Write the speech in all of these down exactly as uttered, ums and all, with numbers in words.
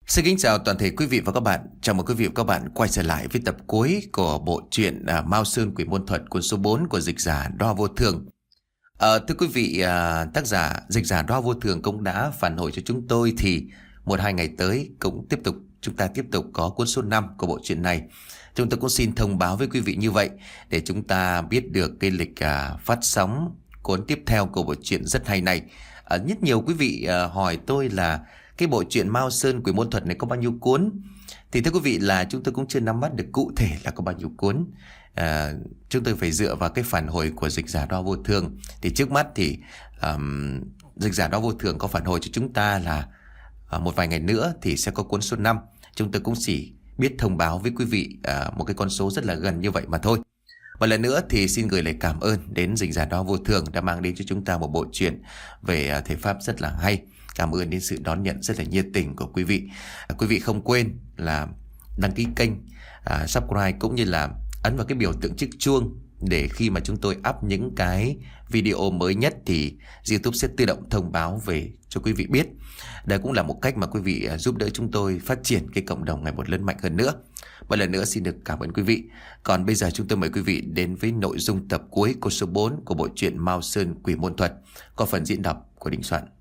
Xin kính chào toàn thể quý vị và các bạn. Chào mừng quý vị và các bạn quay trở lại với tập cuối của bộ truyện à, Mao Sơn Quỷ Môn Thuật cuốn số bốn của dịch giả Đoa Vô Thường. À, thưa quý vị, à, tác giả dịch giả Đoa Vô Thường cũng đã phản hồi cho chúng tôi thì một hai ngày tới cũng tiếp tục chúng ta tiếp tục có cuốn số năm của bộ truyện này. Chúng tôi cũng xin thông báo với quý vị như vậy để chúng ta biết được cái lịch à, phát sóng cuốn tiếp theo của bộ truyện rất hay này. À, rất nhiều quý vị à, hỏi tôi là cái bộ truyện Mao Sơn Quỷ Môn Thuật này có bao nhiêu cuốn. Thì thưa quý vị là chúng tôi cũng chưa nắm bắt được cụ thể là có bao nhiêu cuốn. à, Chúng tôi phải dựa vào cái phản hồi của dịch giả Đoa Vô Thường. Thì trước mắt thì um, dịch giả Đoa Vô Thường có phản hồi cho chúng ta là uh, một vài ngày nữa thì sẽ có cuốn số năm. Chúng tôi cũng chỉ biết thông báo với quý vị uh, một cái con số rất là gần như vậy mà thôi. Một lần nữa thì xin gửi lời cảm ơn đến dịch giả Đoa Vô Thường đã mang đến cho chúng ta một bộ truyện về uh, thể pháp rất là hay. Cảm ơn đến sự đón nhận rất là nhiệt tình của quý vị. à, Quý vị không quên là đăng ký kênh, à, subscribe cũng như là ấn vào cái biểu tượng chiếc chuông để khi mà chúng tôi up những cái video mới nhất thì YouTube sẽ tự động thông báo về cho quý vị biết. Đây cũng là một cách mà quý vị giúp đỡ chúng tôi phát triển cái cộng đồng ngày một lớn mạnh hơn nữa. Một lần nữa xin được cảm ơn quý vị. Còn bây giờ chúng tôi mời quý vị đến với nội dung tập cuối của số bốn của bộ truyện Mao Sơn Quỷ Môn Thuật, có phần diễn đọc của Đình Soạn.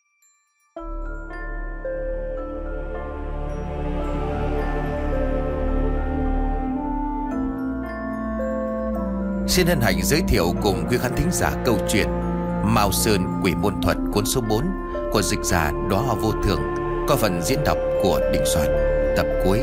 Xin hân hạnh giới thiệu cùng quý khán thính giả câu chuyện Mao Sơn Quỷ Môn Thuật cuốn số bốn của dịch giả Đoa Vô Thường, có phần diễn đọc của Đình Soạn, tập cuối.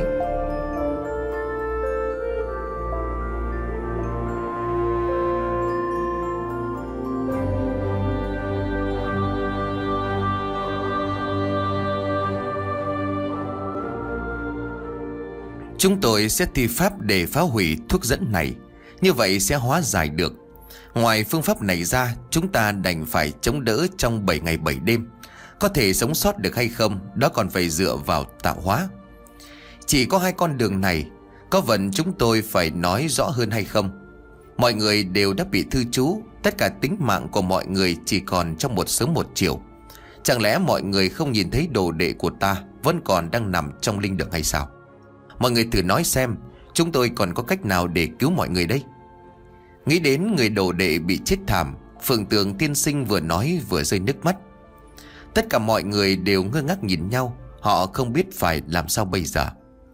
Chúng tôi sẽ thi pháp để phá hủy thuốc dẫn này, như vậy sẽ hóa giải được. Ngoài phương pháp này ra, chúng ta đành phải chống đỡ trong bảy ngày bảy đêm. Có thể sống sót được hay không, đó còn phải dựa vào tạo hóa. Chỉ có hai con đường này, có vận chúng tôi phải nói rõ hơn hay không? Mọi người đều đã bị thư trú, tất cả tính mạng của mọi người chỉ còn trong một sớm một chiều. Chẳng lẽ mọi người không nhìn thấy đồ đệ của ta vẫn còn đang nằm trong linh đường hay sao? Mọi người thử nói xem, chúng tôi còn có cách nào để cứu mọi người đây? Nghĩ đến người đồ đệ bị chết thảm, Phượng Tường tiên sinh vừa nói vừa rơi nước mắt. Tất cả mọi người đều ngơ ngác nhìn nhau, họ không biết phải làm sao bây giờ.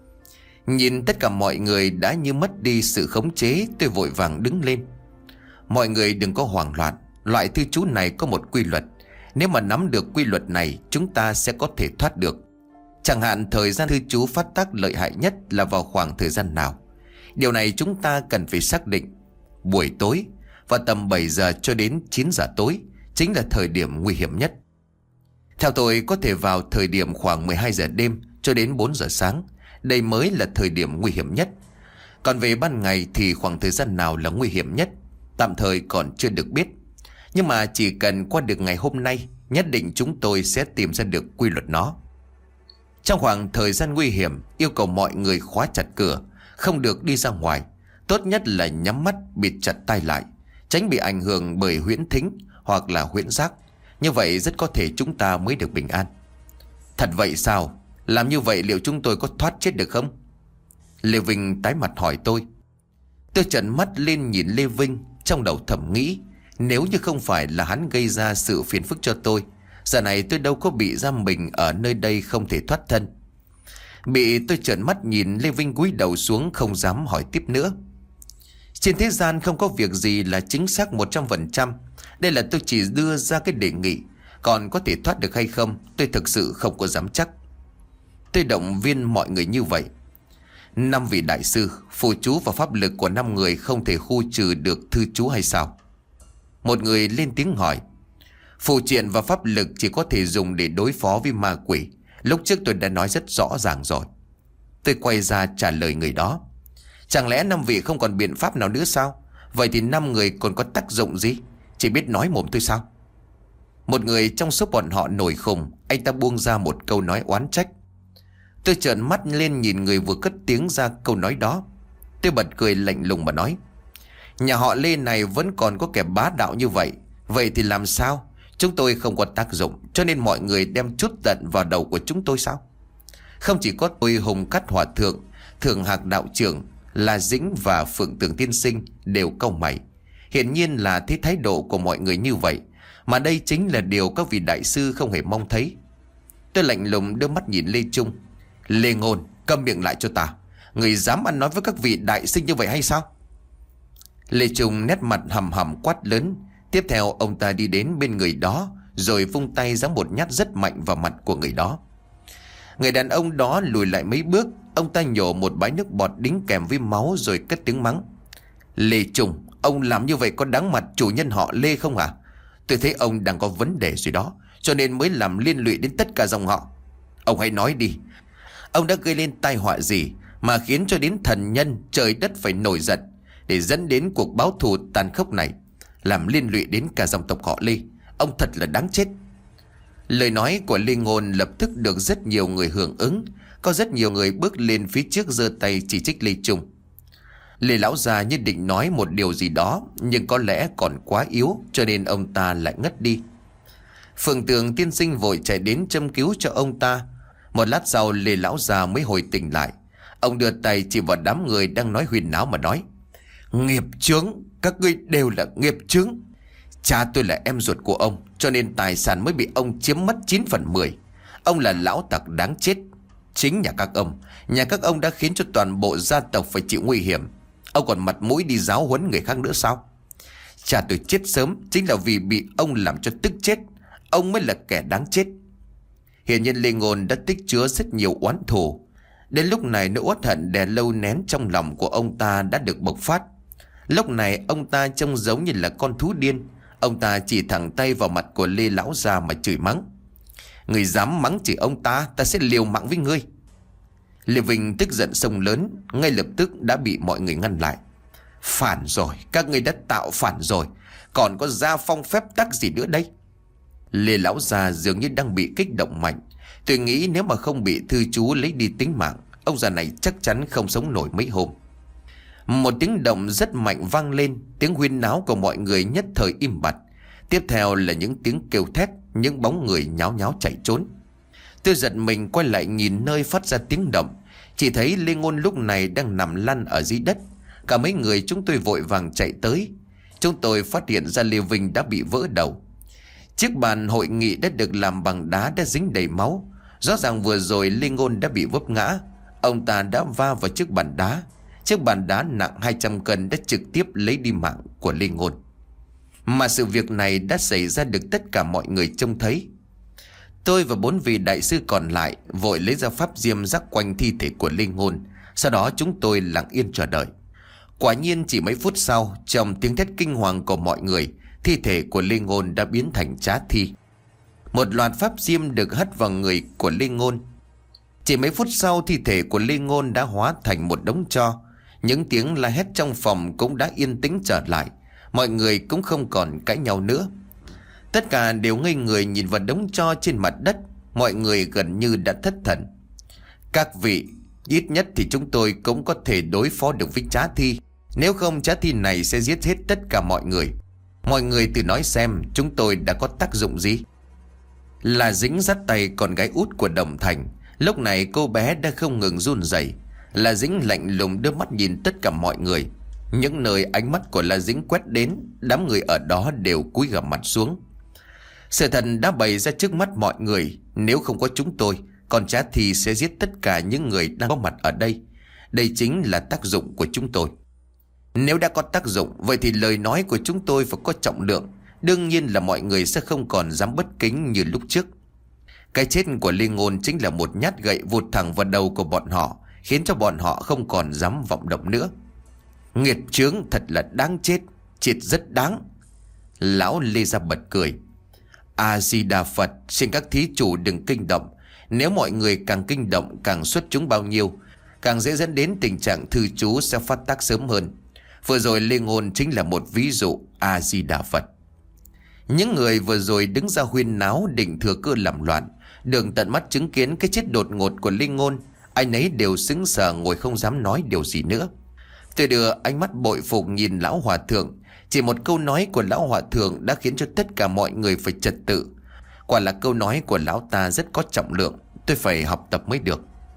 Nhìn tất cả mọi người đã như mất đi sự khống chế, tôi vội vàng đứng lên. Mọi người đừng có hoảng loạn, loại thư chú này có một quy luật. Nếu mà nắm được quy luật này, chúng ta sẽ có thể thoát được. Chẳng hạn thời gian thư chú phát tác lợi hại nhất là vào khoảng thời gian nào? Điều này chúng ta cần phải xác định. Buổi tối và tầm bảy giờ cho đến chín giờ tối chính là thời điểm nguy hiểm nhất. Theo tôi có thể vào thời điểm khoảng mười hai giờ đêm cho đến bốn giờ sáng. Đây mới là thời điểm nguy hiểm nhất. Còn về ban ngày thì khoảng thời gian nào là nguy hiểm nhất, tạm thời còn chưa được biết. Nhưng mà chỉ cần qua được ngày hôm nay, nhất định chúng tôi sẽ tìm ra được quy luật nó. Trong khoảng thời gian nguy hiểm, yêu cầu mọi người khóa chặt cửa, không được đi ra ngoài. Tốt nhất là nhắm mắt, bịt chặt tai lại, tránh bị ảnh hưởng bởi huyễn thính hoặc là huyễn giác. Như vậy rất có thể chúng ta mới được bình an. Thật vậy sao? Làm như vậy liệu chúng tôi có thoát chết được không? Lê Vinh tái mặt hỏi tôi. Tôi trợn mắt lên nhìn Lê Vinh, trong đầu thầm nghĩ, nếu như không phải là hắn gây ra sự phiền phức cho tôi, giờ này tôi đâu có bị giam mình ở nơi đây không thể thoát thân. Bị tôi trợn mắt nhìn, Lê Vinh cúi đầu xuống không dám hỏi tiếp nữa. Trên thế gian không có việc gì là chính xác một trăm phần trăm. Đây là tôi chỉ đưa ra cái đề nghị, còn có thể thoát được hay không tôi thực sự không có dám chắc. Tôi động viên mọi người như vậy. Năm vị đại sư, phù chú và pháp lực của năm người không thể khu trừ được thư chú hay sao? Một người lên tiếng hỏi. Phù triện và pháp lực chỉ có thể dùng để đối phó với ma quỷ. Lúc trước tôi đã nói rất rõ ràng rồi. Tôi quay ra trả lời người đó. Chẳng lẽ năm vị không còn biện pháp nào nữa sao? Vậy thì năm người còn có tác dụng gì? Chỉ biết nói mồm thôi sao? Một người trong số bọn họ nổi khùng, anh ta buông ra một câu nói oán trách. Tôi trợn mắt lên nhìn người vừa cất tiếng ra câu nói đó. Tôi bật cười lạnh lùng mà nói. Nhà họ Lê này vẫn còn có kẻ bá đạo như vậy. Vậy thì làm sao? Chúng tôi không có tác dụng, cho nên mọi người đem chút giận vào đầu của chúng tôi sao? Không chỉ có tôi, Hùng Cát Hòa Thượng, Thượng Hạc Đạo Trưởng, La Dĩnh và Phượng Tường Tiên Sinh đều cau mày. Hiển nhiên là thấy thái độ của mọi người như vậy, mà đây chính là điều các vị đại sư không hề mong thấy. Tôi lạnh lùng đưa mắt nhìn Lê Trung. Lê Ngôn, câm miệng lại cho ta. Người dám ăn nói với các vị đại sư như vậy hay sao? Lê Trung nét mặt hầm hầm quát lớn. Tiếp theo ông ta đi đến bên người đó, rồi vung tay giáng một nhát rất mạnh vào mặt của người đó. Người đàn ông đó lùi lại mấy bước. Ông ta nhổ một bãi nước bọt đính kèm với máu rồi cất tiếng mắng. Lê Trung, ông làm như vậy có đáng mặt chủ nhân họ Lê không hả? Tôi thấy ông đang có vấn đề gì đó, cho nên mới làm liên lụy đến tất cả dòng họ. Ông hãy nói đi, ông đã gây lên tai họa gì mà khiến cho đến thần nhân trời đất phải nổi giận, để dẫn đến cuộc báo thù tàn khốc này, làm liên lụy đến cả dòng tộc họ Lê. Ông thật là đáng chết. Lời nói của Lê Ngôn lập tức được rất nhiều người hưởng ứng. Có rất nhiều người bước lên phía trước giơ tay chỉ trích Lê Trung. Lê lão già như định nói một điều gì đó, nhưng có lẽ còn quá yếu, cho nên ông ta lại ngất đi. Phượng Tường Tiên Sinh vội chạy đến châm cứu cho ông ta. Một lát sau Lê lão già mới hồi tỉnh lại. Ông đưa tay chỉ vào đám người đang nói huyên náo mà nói. Nghiệp chướng, các ngươi đều là nghiệp chướng. Cha tôi là em ruột của ông, cho nên tài sản mới bị ông chiếm mất chín phần mười. Ông là lão tặc đáng chết. Chính nhà các ông Nhà các ông đã khiến cho toàn bộ gia tộc phải chịu nguy hiểm. Ông còn mặt mũi đi giáo huấn người khác nữa sao? Cha tôi chết sớm chính là vì bị ông làm cho tức chết. Ông mới là kẻ đáng chết. Hiển nhiên Lê Ngôn đã tích chứa rất nhiều oán thù. Đến lúc này nỗi uất hận đè lâu nén trong lòng của ông ta đã được bộc phát. Lúc này ông ta trông giống như là con thú điên. Ông ta chỉ thẳng tay vào mặt của Lê lão già mà chửi mắng. Người dám mắng chỉ ông ta, ta sẽ liều mạng với ngươi. Lê Vinh tức giận xông lớn, ngay lập tức đã bị mọi người ngăn lại. Phản rồi, các ngươi đã tạo phản rồi, còn có gia phong phép tắc gì nữa đây? Lê lão già dường như đang bị kích động mạnh. Tôi nghĩ nếu mà không bị thư chú lấy đi tính mạng, ông già này chắc chắn không sống nổi mấy hôm. Một tiếng động rất mạnh vang lên. Tiếng huyên náo của mọi người nhất thời im bặt. Tiếp theo là những tiếng kêu thét, những bóng người nháo nháo chạy trốn. Tôi giật mình quay lại nhìn nơi phát ra tiếng động. Chỉ thấy Lê Ngôn lúc này đang nằm lăn ở dưới đất. Cả mấy người chúng tôi vội vàng chạy tới. Chúng tôi phát hiện ra Lê Vinh đã bị vỡ đầu. Chiếc bàn hội nghị đã được làm bằng đá đã dính đầy máu. Rõ ràng vừa rồi Lê Ngôn đã bị vấp ngã. Ông ta đã va vào chiếc bàn đá. Chiếc bàn đá nặng hai trăm cân đã trực tiếp lấy đi mạng của Lê Ngôn. Mà sự việc này đã xảy ra được tất cả mọi người trông thấy. Tôi và bốn vị đại sư còn lại vội lấy ra pháp diêm rắc quanh thi thể của Lê Ngôn. Sau đó chúng tôi lặng yên chờ đợi. Quả nhiên chỉ mấy phút sau, trong tiếng thét kinh hoàng của mọi người, thi thể của Lê Ngôn đã biến thành trá thi. Một loạt pháp diêm được hất vào người của Lê Ngôn. Chỉ mấy phút sau, thi thể của Lê Ngôn đã hóa thành một đống tro. Những tiếng la hét trong phòng cũng đã yên tĩnh trở lại. Mọi người cũng không còn cãi nhau nữa. Tất cả đều ngây người nhìn vào đống tro trên mặt đất. Mọi người gần như đã thất thần. Các vị, ít nhất thì chúng tôi cũng có thể đối phó được với trá thi. Nếu không, trá thi này sẽ giết hết tất cả mọi người. Mọi người tự nói xem chúng tôi đã có tác dụng gì. Là Dĩnh dắt tay con gái út của Đồng Thành. Lúc này cô bé đã không ngừng run rẩy. La Dĩnh lạnh lùng đưa mắt nhìn tất cả mọi người. Những nơi ánh mắt của La Dĩnh quét đến, đám người ở đó đều cúi gằm mặt xuống. Sự thật đã bày ra trước mắt mọi người. Nếu không có chúng tôi, con trá thi sẽ giết tất cả những người đang có mặt ở đây. Đây chính là tác dụng của chúng tôi. Nếu đã có tác dụng, vậy thì lời nói của chúng tôi phải có trọng lượng. Đương nhiên là mọi người sẽ không còn dám bất kính như lúc trước. Cái chết của Lê Ngôn chính là một nhát gậy vụt thẳng vào đầu của bọn họ, khiến cho bọn họ không còn dám vọng động nữa. Nghiệt chướng, thật là đáng chết. Chết rất đáng. Lão Lê ra bật cười. A-di-đà Phật, xin các thí chủ đừng kinh động. Nếu mọi người càng kinh động, càng xuất chúng bao nhiêu, càng dễ dẫn đến tình trạng thư chú sẽ phát tác sớm hơn. Vừa rồi Lê Ngôn chính là một ví dụ. A-di-đà Phật. Những người vừa rồi đứng ra huyên náo định thừa cơ làm loạn, được tận mắt chứng kiến cái chết đột ngột của Lê Ngôn, ai nấy đều sững sờ ngồi không dám nói điều gì nữa. Tôi đưa ánh mắt bội phục nhìn lão hòa thượng. Chỉ một câu nói của lão hòa thượng đã khiến cho tất cả mọi người phải trật tự. Quả là câu nói của lão ta rất có trọng lượng. Tôi phải học tập mới được.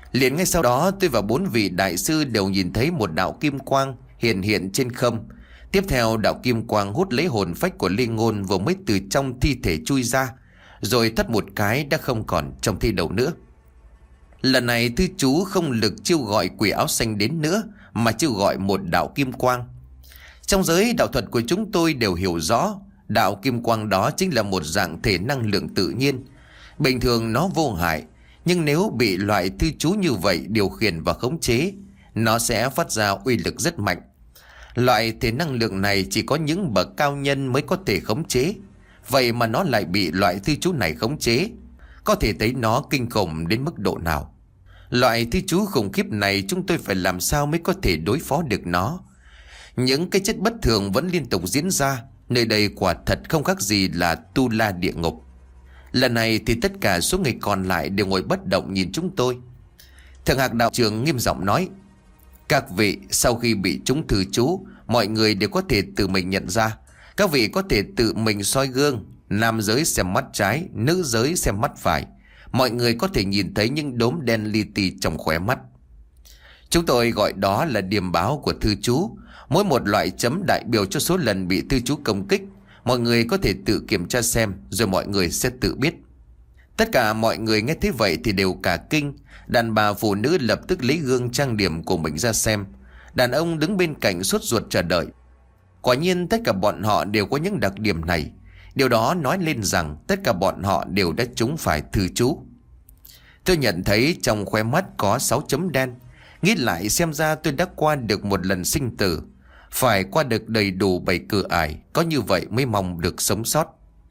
Liền ngay sau đó tôi và bốn vị đại sư đều nhìn thấy một đạo kim quang hiện hiện trên không. Tiếp theo đạo kim quang hút lấy hồn phách của Lê Ngôn vừa mới từ trong thi thể chui ra, rồi thắt một cái đã không còn trong thi đầu nữa. Lần này thư chú không lực chiêu gọi quỷ áo xanh đến nữa, mà chiêu gọi một đạo kim quang. Trong giới đạo thuật của chúng tôi đều hiểu rõ, đạo kim quang đó chính là một dạng thể năng lượng tự nhiên. Bình thường nó vô hại, nhưng nếu bị loại thư chú như vậy điều khiển và khống chế, nó sẽ phát ra uy lực rất mạnh. Loại thể năng lượng này chỉ có những bậc cao nhân mới có thể khống chế. Vậy mà nó lại bị loại thư chú này khống chế, có thể thấy nó kinh khủng đến mức độ nào. Loại thư chú khủng khiếp này chúng tôi phải làm sao mới có thể đối phó được nó. Những cái chất bất thường vẫn liên tục diễn ra. Nơi đây quả thật không khác gì là tu la địa ngục. Lần này thì tất cả số người còn lại đều ngồi bất động nhìn chúng tôi. Thượng Hạc đạo trưởng nghiêm giọng nói: các vị, sau khi bị chúng thư chú, mọi người đều có thể tự mình nhận ra. Các vị có thể tự mình soi gương. Nam giới xem mắt trái, nữ giới xem mắt phải. Mọi người có thể nhìn thấy những đốm đen li ti trong khóe mắt. Chúng tôi gọi đó là điểm báo của thư chú. Mỗi một loại chấm đại biểu cho số lần bị thư chú công kích. Mọi người có thể tự kiểm tra xem, rồi mọi người sẽ tự biết. Tất cả mọi người nghe thấy vậy thì đều cả kinh. Đàn bà phụ nữ lập tức lấy gương trang điểm của mình ra xem. Đàn ông đứng bên cạnh sốt ruột chờ đợi. Quả nhiên tất cả bọn họ đều có những đặc điểm này. Điều đó nói lên rằng tất cả bọn họ đều đã trúng phải thư chú. Tôi nhận thấy trong khóe mắt có sáu chấm đen. Nghĩ lại xem ra tôi đã qua được một lần sinh tử. Phải qua được đầy đủ bảy cửa ải, có như vậy mới mong được sống sót.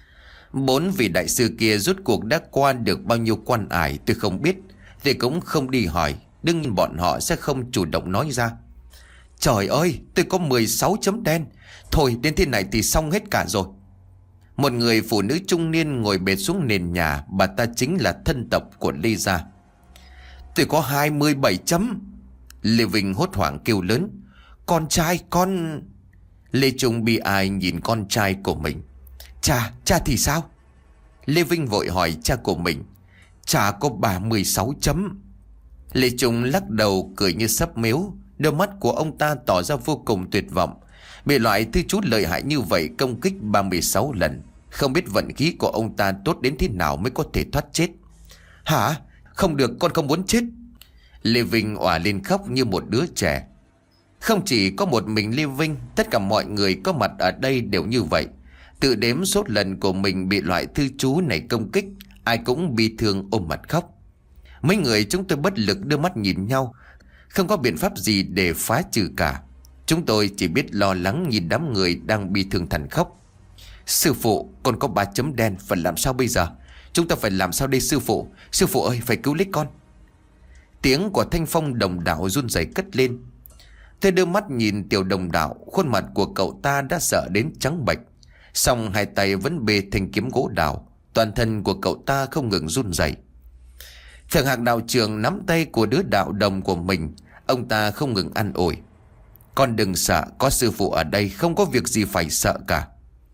Bốn vị đại sư kia rốt cuộc đã qua được bao nhiêu quan ải tôi không biết, thì cũng không đi hỏi. Đương nhiên bọn họ sẽ không chủ động nói ra. Trời ơi, tôi có mười sáu chấm đen. Thôi đến thế này thì xong hết cả rồi. Một người phụ nữ trung niên ngồi bệt xuống nền nhà. Bà ta chính là thân tộc của Lê Gia. Tôi có hai mươi bảy chấm. Lê Vinh hốt hoảng kêu lớn: con trai con... Lê Trung bi ai nhìn con trai của mình. Cha, cha thì sao? Lê Vinh vội hỏi cha của mình. Cha có bà mười sáu chấm. Lê Trung lắc đầu cười như sắp mếu. Đôi mắt của ông ta tỏ ra vô cùng tuyệt vọng. Bị loại thư chú lợi hại như vậy công kích ba mươi sáu lần. Không biết vận khí của ông ta tốt đến thế nào mới có thể thoát chết. Hả? Không được, con không muốn chết. Lê Vinh òa lên khóc như một đứa trẻ. Không chỉ có một mình Lê Vinh, tất cả mọi người có mặt ở đây đều như vậy. Tự đếm số lần của mình bị loại thư chú này công kích, ai cũng bi thương ôm mặt khóc. Mấy người chúng tôi bất lực đưa mắt nhìn nhau, không có biện pháp gì để phá trừ cả. Chúng tôi chỉ biết lo lắng nhìn đám người đang bi thương thằn khóc. Sư phụ, con có ba chấm đen, phải làm sao bây giờ? Chúng ta phải làm sao đây sư phụ? Sư phụ ơi, phải cứu lấy con. Tiếng của Thanh Phong đồng đạo run rẩy cất lên. Tôi đưa mắt nhìn Tiểu Đồng Đạo. Khuôn mặt của cậu ta đã sợ đến trắng bệch, song hai tay vẫn bê thanh kiếm gỗ đào. Toàn thân của cậu ta không ngừng run rẩy. Thượng Hạc đạo trưởng nắm tay của đứa đạo đồng của mình. Ông ta không ngừng an ủi: con đừng sợ, có sư phụ ở đây, không có việc gì phải sợ cả.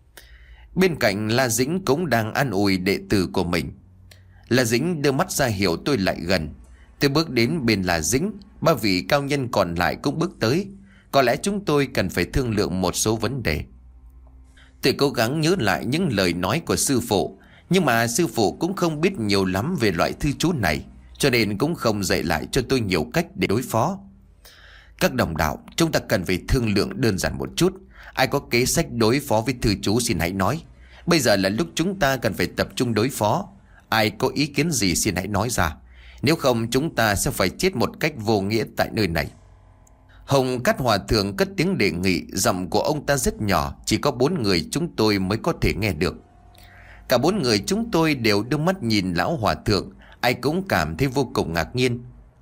Bên cạnh La Dĩnh cũng đang an ủi đệ tử của mình. La Dĩnh đưa mắt ra hiệu tôi lại gần. Tôi bước đến bên La Dĩnh. Ba vị cao nhân còn lại cũng bước tới. Có lẽ chúng tôi cần phải thương lượng một số vấn đề. Tôi cố gắng nhớ lại những lời nói của sư phụ, nhưng mà sư phụ cũng không biết nhiều lắm về loại thư chú này, cho nên cũng không dạy lại cho tôi nhiều cách để đối phó. Các đồng đạo, chúng ta cần phải thương lượng đơn giản một chút. Ai có kế sách đối phó với thư chú xin hãy nói. Bây giờ là lúc chúng ta cần phải tập trung đối phó. Ai có ý kiến gì xin hãy nói ra. Nếu không chúng ta sẽ phải chết một cách vô nghĩa tại nơi này. Hồng Cát Hòa Thượng cất tiếng đề nghị. Giọng của ông ta rất nhỏ, chỉ có bốn người chúng tôi mới có thể nghe được. Cả bốn người chúng tôi đều đưa mắt nhìn lão Hòa Thượng. Ai cũng cảm thấy vô cùng ngạc nhiên.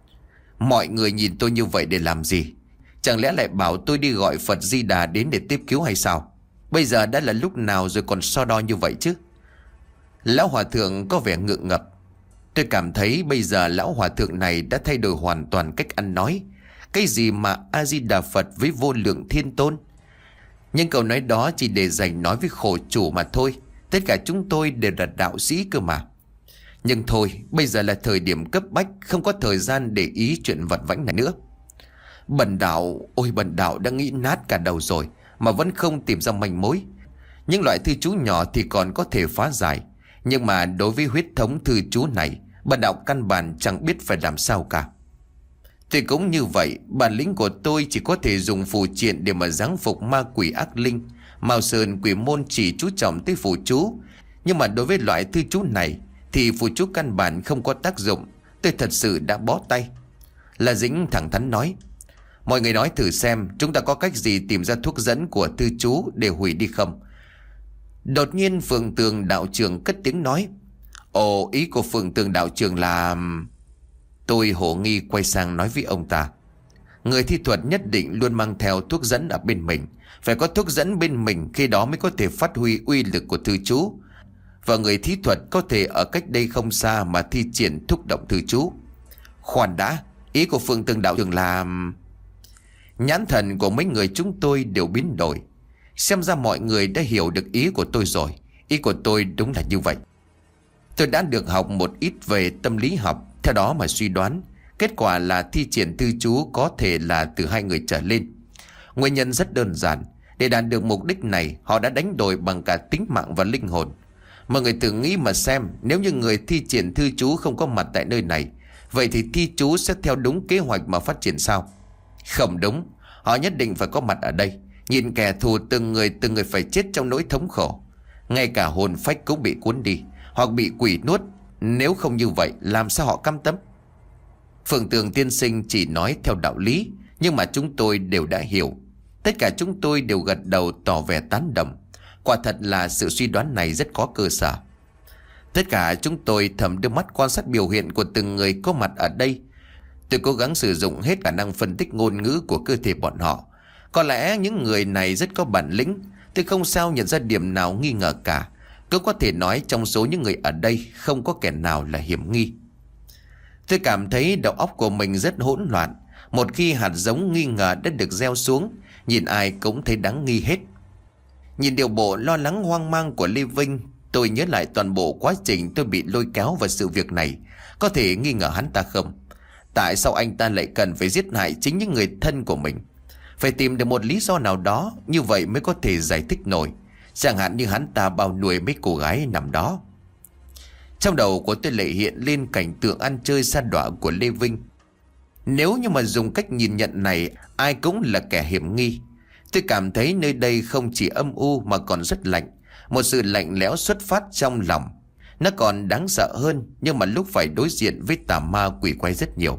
Mọi người nhìn tôi như vậy để làm gì? Chẳng lẽ lại bảo tôi đi gọi Phật Di Đà đến để tiếp cứu hay sao? Bây giờ đã là lúc nào rồi còn so đo như vậy chứ? Lão Hòa Thượng có vẻ ngượng ngập. Tôi cảm thấy bây giờ lão Hòa Thượng này đã thay đổi hoàn toàn cách ăn nói. Cái gì mà A-di-đà Phật với vô lượng thiên tôn? Nhưng câu nói đó chỉ để dành nói với khổ chủ mà thôi. Tất cả chúng tôi đều là đạo sĩ cơ mà. Nhưng thôi, bây giờ là thời điểm cấp bách, không có thời gian để ý chuyện vặt vãnh này nữa. Bần đạo, ôi bần đạo đã nghĩ nát cả đầu rồi mà vẫn không tìm ra manh mối. Những loại thư chú nhỏ thì còn có thể phá giải, nhưng mà đối với huyết thống thư chú này, bần đạo căn bản chẳng biết phải làm sao cả. Thì cũng như vậy, bản lĩnh của tôi chỉ có thể dùng phù triện để mà giáng phục ma quỷ ác linh. Mao Sơn Quỷ Môn chỉ chú trọng tới phù chú, nhưng mà đối với loại thư chú này thì phù chú căn bản không có tác dụng. Tôi thật sự đã bó tay. La Dĩnh thẳng thắn nói: Mọi người nói thử xem, chúng ta có cách gì tìm ra thuốc dẫn của thư chú để hủy đi không? Đột nhiên Phượng Tường đạo trưởng cất tiếng nói: Ồ, ý của Phượng Tường đạo trưởng là... Tôi hổ nghi quay sang nói với ông ta: Người thi thuật nhất định luôn mang theo thuốc dẫn ở bên mình. Phải có thuốc dẫn bên mình, khi đó mới có thể phát huy uy lực của thư chú. Và người thi thuật có thể ở cách đây không xa mà thi triển thúc động thư chú. Khoan đã, ý của Phượng Tường đạo trưởng là... Nhãn thần của mấy người chúng tôi đều biến đổi. Xem ra mọi người đã hiểu được ý của tôi rồi. Ý của tôi đúng là như vậy. Tôi đã được học một ít về tâm lý học, theo đó mà suy đoán kết quả là thi triển thư chú có thể là từ hai người trở lên. Nguyên nhân rất đơn giản. Để đạt được mục đích này, họ đã đánh đổi bằng cả tính mạng và linh hồn. Mọi người tự nghĩ mà xem, nếu như người thi triển thư chú không có mặt tại nơi này, vậy thì thi chú sẽ theo đúng kế hoạch mà phát triển sao? Không đúng, họ nhất định phải có mặt ở đây. Nhìn kẻ thù từng người từng người phải chết trong nỗi thống khổ. Ngay cả hồn phách cũng bị cuốn đi, hoặc bị quỷ nuốt. Nếu không như vậy, làm sao họ cam tâm? Phượng Tường tiên sinh chỉ nói theo đạo lý, nhưng mà chúng tôi đều đã hiểu. Tất cả chúng tôi đều gật đầu tỏ vẻ tán đồng. Quả thật là sự suy đoán này rất có cơ sở. Tất cả chúng tôi thầm đưa mắt quan sát biểu hiện của từng người có mặt ở đây. Tôi cố gắng sử dụng hết khả năng phân tích ngôn ngữ của cơ thể bọn họ. Có lẽ những người này rất có bản lĩnh. Tôi không sao nhận ra điểm nào nghi ngờ cả. Cứ có thể nói trong số những người ở đây không có kẻ nào là hiểm nghi. Tôi cảm thấy đầu óc của mình rất hỗn loạn. Một khi hạt giống nghi ngờ đã được gieo xuống, nhìn ai cũng thấy đáng nghi hết. Nhìn điều bộ lo lắng hoang mang của Lê Vinh, tôi nhớ lại toàn bộ quá trình tôi bị lôi kéo vào sự việc này. Có thể nghi ngờ hắn ta không? Tại sao anh ta lại cần phải giết hại chính những người thân của mình? Phải tìm được một lý do nào đó, như vậy mới có thể giải thích nổi. Chẳng hạn như hắn ta bao nuôi mấy cô gái nằm đó. Trong đầu của tôi lại hiện lên cảnh tượng ăn chơi sa đọa của Lê Vinh. Nếu như mà dùng cách nhìn nhận này, ai cũng là kẻ hiểm nghi. Tôi cảm thấy nơi đây không chỉ âm u mà còn rất lạnh. Một sự lạnh lẽo xuất phát trong lòng. Nó còn đáng sợ hơn, nhưng mà lúc phải đối diện với tà ma quỷ quái rất nhiều.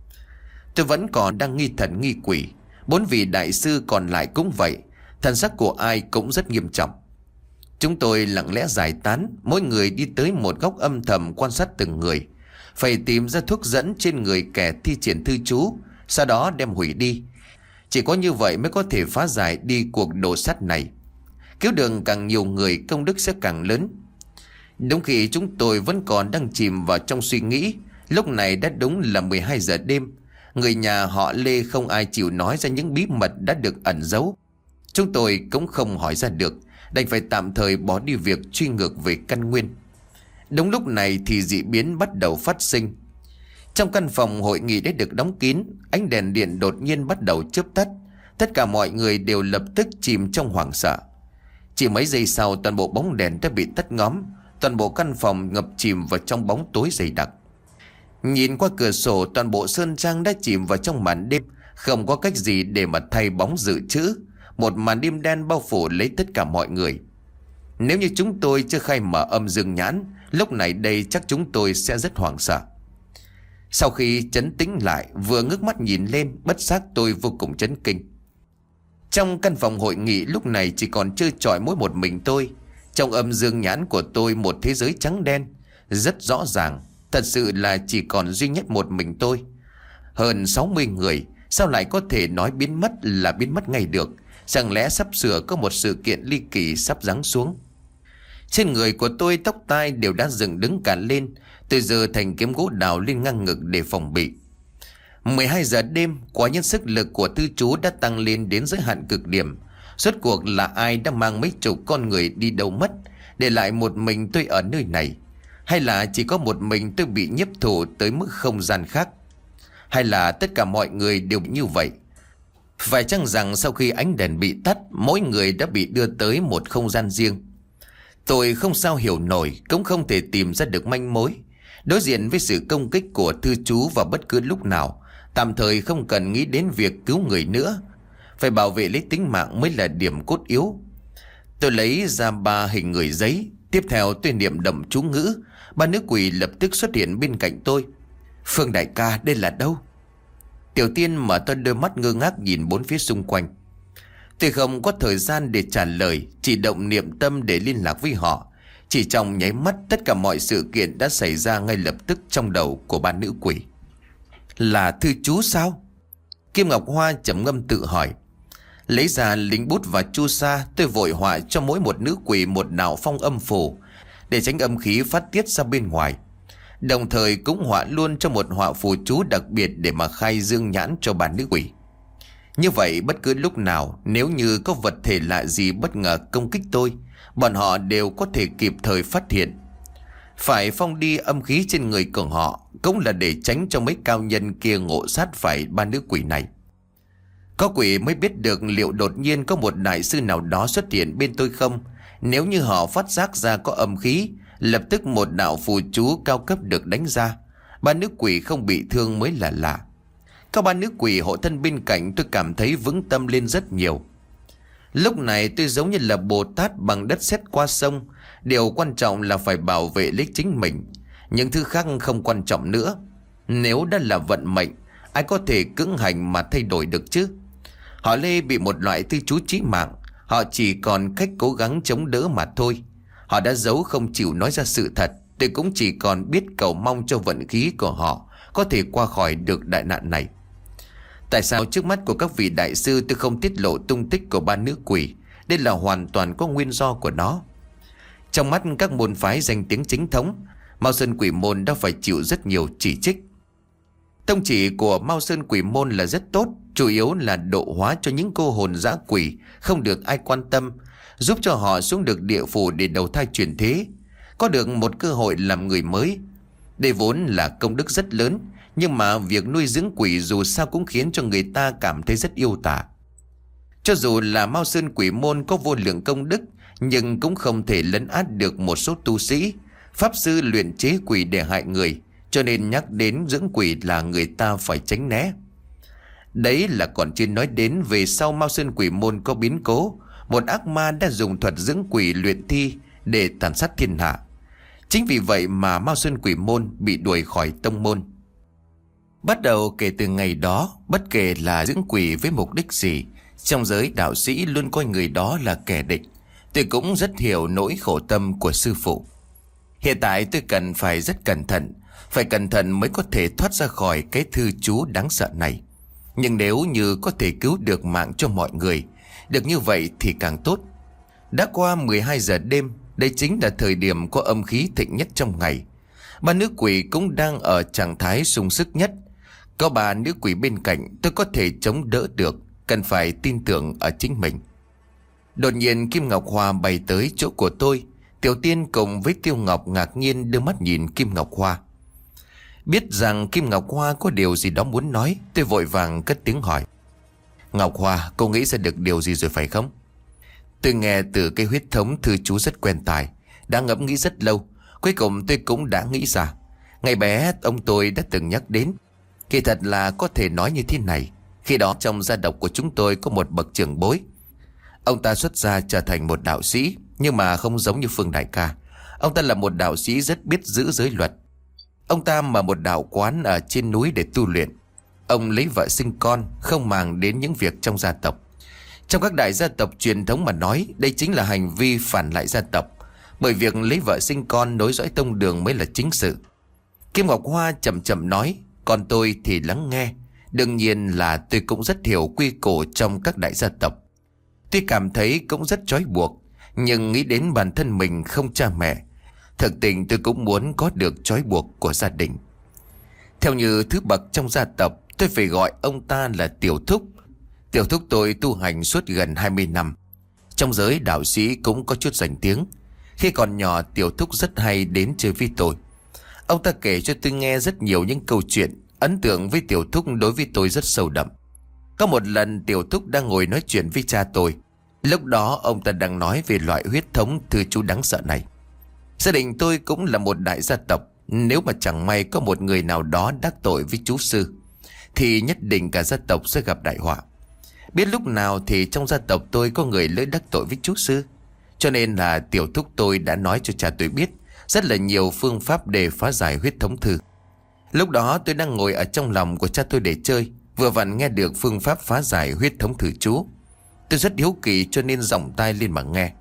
Tôi vẫn còn đang nghi thần nghi quỷ. Bốn vị đại sư còn lại cũng vậy. Thần sắc của ai cũng rất nghiêm trọng. Chúng tôi lặng lẽ giải tán, mỗi người đi tới một góc âm thầm quan sát từng người. Phải tìm ra thuốc dẫn trên người kẻ thi triển thư chú, sau đó đem hủy đi. Chỉ có như vậy mới có thể phá giải đi cuộc đổ sắt này. Cứu đường càng nhiều người, công đức sẽ càng lớn. Đúng khi chúng tôi vẫn còn đang chìm vào trong suy nghĩ, lúc này đã đúng là mười hai giờ đêm. Người nhà họ Lê không ai chịu nói ra những bí mật đã được ẩn giấu. Chúng tôi cũng không hỏi ra được, đành phải tạm thời bỏ đi việc truy ngược về căn nguyên. Đúng lúc này thì dị biến bắt đầu phát sinh. Trong căn phòng hội nghị đã được đóng kín, ánh đèn điện đột nhiên bắt đầu chớp tắt. Tất cả mọi người đều lập tức chìm trong hoảng sợ. Chỉ mấy giây sau, toàn bộ bóng đèn đã bị tắt ngóm. Toàn bộ căn phòng ngập chìm vào trong bóng tối dày đặc. Nhìn qua cửa sổ, toàn bộ sơn trang đã chìm vào trong màn đêm. Không có cách gì để mà thay bóng dự trữ. Một màn đêm đen bao phủ lấy tất cả mọi người. Nếu như chúng tôi chưa khai mở âm dương nhãn, lúc này đây chắc chúng tôi sẽ rất hoảng sợ. Sau khi trấn tĩnh lại, vừa ngước mắt nhìn lên, bất giác tôi vô cùng chấn kinh. Trong căn phòng hội nghị lúc này chỉ còn trơ trọi mỗi một mình tôi. Trong âm dương nhãn của tôi một thế giới trắng đen, rất rõ ràng. Thật sự là chỉ còn duy nhất một mình tôi. Hơn sáu mươi người, sao lại có thể nói biến mất là biến mất ngay được? Chẳng lẽ sắp sửa có một sự kiện ly kỳ sắp giáng xuống? Trên người của tôi tóc tai đều đã dựng đứng cả lên. Tôi giơ thành kiếm gỗ đào lên ngang ngực để phòng bị. mười hai giờ đêm, quả nhân sức lực của tư chú đã tăng lên đến giới hạn cực điểm. Rốt cuộc là ai đã mang mấy chục con người đi đâu mất, để lại một mình tôi ở nơi này? Hay là chỉ có một mình tôi bị nhiếp thủ tới mức không gian khác? Hay là tất cả mọi người đều bị như vậy? Phải chăng rằng sau khi ánh đèn bị tắt, mỗi người đã bị đưa tới một không gian riêng? Tôi không sao hiểu nổi, cũng không thể tìm ra được manh mối. Đối diện với sự công kích của thư chú vào bất cứ lúc nào, tạm thời không cần nghĩ đến việc cứu người nữa. Phải bảo vệ lấy tính mạng mới là điểm cốt yếu. Tôi lấy ra ba hình người giấy. Tiếp theo tôi niệm đậm chú ngữ. Ba nữ quỷ lập tức xuất hiện bên cạnh tôi. Phương đại ca, đây là đâu? Tiểu Tiên mở to đôi mắt ngơ ngác nhìn bốn phía xung quanh. Tôi không có thời gian để trả lời, chỉ động niệm tâm để liên lạc với họ. Chỉ trong nháy mắt, tất cả mọi sự kiện đã xảy ra ngay lập tức trong đầu của ba nữ quỷ. Là thư chú sao? Kim Ngọc Hoa trầm ngâm tự hỏi. Lấy ra lính bút và chu sa, tôi vội họa cho mỗi một nữ quỷ một đạo phong âm phù để tránh âm khí phát tiết ra bên ngoài. Đồng thời cũng họa luôn cho một họa phù chú đặc biệt để mà khai dương nhãn cho ba nữ quỷ. Như vậy bất cứ lúc nào nếu như có vật thể lạ gì bất ngờ công kích tôi, bọn họ đều có thể kịp thời phát hiện. Phải phong đi âm khí trên người của họ cũng là để tránh cho mấy cao nhân kia ngộ sát phải ba nữ quỷ này. Có quỷ mới biết được liệu đột nhiên có một đại sư nào đó xuất hiện bên tôi không. Nếu như họ phát giác ra có âm khí, lập tức một đạo phù chú cao cấp được đánh ra, ba nữ quỷ không bị thương mới là lạ. Các ba nữ quỷ hộ thân bên cạnh, tôi cảm thấy vững tâm lên rất nhiều. Lúc này tôi giống như là Bồ Tát bằng đất sét qua sông. Điều quan trọng là phải bảo vệ lấy chính mình. Những thứ khác không quan trọng nữa. Nếu đã là vận mệnh, ai có thể cưỡng hành mà thay đổi được chứ? Họ Lê bị một loại tư chú chí mạng. Họ chỉ còn cách cố gắng chống đỡ mà thôi. Họ đã giấu không chịu nói ra sự thật. Tôi cũng chỉ còn biết cầu mong cho vận khí của họ có thể qua khỏi được đại nạn này. Tại sao trước mắt của các vị đại sư tôi không tiết lộ tung tích của ba nữ quỷ? Đây là hoàn toàn có nguyên do của nó. Trong mắt các môn phái danh tiếng chính thống, Mao Sơn Quỷ Môn đã phải chịu rất nhiều chỉ trích. Tông chỉ của Mao Sơn Quỷ Môn là rất tốt, chủ yếu là độ hóa cho những cô hồn dã quỷ không được ai quan tâm, giúp cho họ xuống được địa phủ để đầu thai chuyển thế, có được một cơ hội làm người mới. Đây vốn là công đức rất lớn, nhưng mà việc nuôi dưỡng quỷ dù sao cũng khiến cho người ta cảm thấy rất yêu tả. Cho dù là Mao Sơn Quỷ Môn có vô lượng công đức, nhưng cũng không thể lấn át được một số tu sĩ, pháp sư luyện chế quỷ để hại người, cho nên nhắc đến dưỡng quỷ là người ta phải tránh né. Đấy là còn chưa nói đến về sau Mao Sơn Quỷ Môn có biến cố, một ác ma đã dùng thuật dưỡng quỷ luyện thi để tàn sát thiên hạ. Chính vì vậy mà Mao Sơn Quỷ Môn bị đuổi khỏi tông môn. Bắt đầu kể từ ngày đó, bất kể là dưỡng quỷ với mục đích gì, trong giới đạo sĩ luôn coi người đó là kẻ địch. Tôi cũng rất hiểu nỗi khổ tâm của sư phụ. Hiện tại tôi cần phải rất cẩn thận, phải cẩn thận mới có thể thoát ra khỏi cái thư chú đáng sợ này. Nhưng nếu như có thể cứu được mạng cho mọi người, được như vậy thì càng tốt. Đã qua mười hai giờ đêm, đây chính là thời điểm có âm khí thịnh nhất trong ngày. Ba nữ quỷ cũng đang ở trạng thái sung sức nhất. Có ba nữ quỷ bên cạnh, tôi có thể chống đỡ được, cần phải tin tưởng ở chính mình. Đột nhiên Kim Ngọc Hoa bay tới chỗ của tôi. Tiểu Tiên cùng với Tiêu Ngọc ngạc nhiên đưa mắt nhìn Kim Ngọc Hoa. Biết rằng Kim Ngọc Hoa có điều gì đó muốn nói, tôi vội vàng cất tiếng hỏi. Ngọc Hoa, cô nghĩ ra được điều gì rồi phải không? Tôi nghe từ cái huyết thống thư chú rất quen tai, đã ngẫm nghĩ rất lâu. Cuối cùng tôi cũng đã nghĩ ra. Ngày bé ông tôi đã từng nhắc đến. Kỳ thật là có thể nói như thế này. Khi đó trong gia tộc của chúng tôi có một bậc trưởng bối. Ông ta xuất gia trở thành một đạo sĩ, nhưng mà không giống như Phương đại ca. Ông ta là một đạo sĩ rất biết giữ giới luật. Ông ta mở một đạo quán ở trên núi để tu luyện. Ông lấy vợ sinh con, không màng đến những việc trong gia tộc. Trong các đại gia tộc truyền thống mà nói, đây chính là hành vi phản lại gia tộc. Bởi việc lấy vợ sinh con nối dõi tông đường mới là chính sự. Kim Ngọc Hoa chậm chậm nói, còn tôi thì lắng nghe. Đương nhiên là tôi cũng rất hiểu quy củ trong các đại gia tộc. Tôi cảm thấy cũng rất trói buộc, nhưng nghĩ đến bản thân mình không cha mẹ, thực tình tôi cũng muốn có được trói buộc của gia đình. Theo như thứ bậc trong gia tộc, tôi phải gọi ông ta là Tiểu Thúc. Tiểu Thúc tôi tu hành suốt gần hai mươi năm. Trong giới đạo sĩ cũng có chút danh tiếng. Khi còn nhỏ, Tiểu Thúc rất hay đến chơi với tôi. Ông ta kể cho tôi nghe rất nhiều những câu chuyện. Ấn tượng với Tiểu Thúc đối với tôi rất sâu đậm. Có một lần Tiểu Thúc đang ngồi nói chuyện với cha tôi. Lúc đó ông ta đang nói về loại huyết thống thư chú đáng sợ này. Gia đình tôi cũng là một đại gia tộc. Nếu mà chẳng may có một người nào đó đắc tội với chú sư, thì nhất định cả gia tộc sẽ gặp đại họa. Biết lúc nào thì trong gia tộc tôi có người lỡ đắc tội với chú sư. Cho nên là Tiểu Thúc tôi đã nói cho cha tôi biết rất là nhiều phương pháp để phá giải huyết thống thư. Lúc đó tôi đang ngồi ở trong lòng của cha tôi để chơi, vừa vặn nghe được phương pháp phá giải huyết thống thư chú. Tôi rất hiếu kỳ cho nên giọng tai lên mà nghe.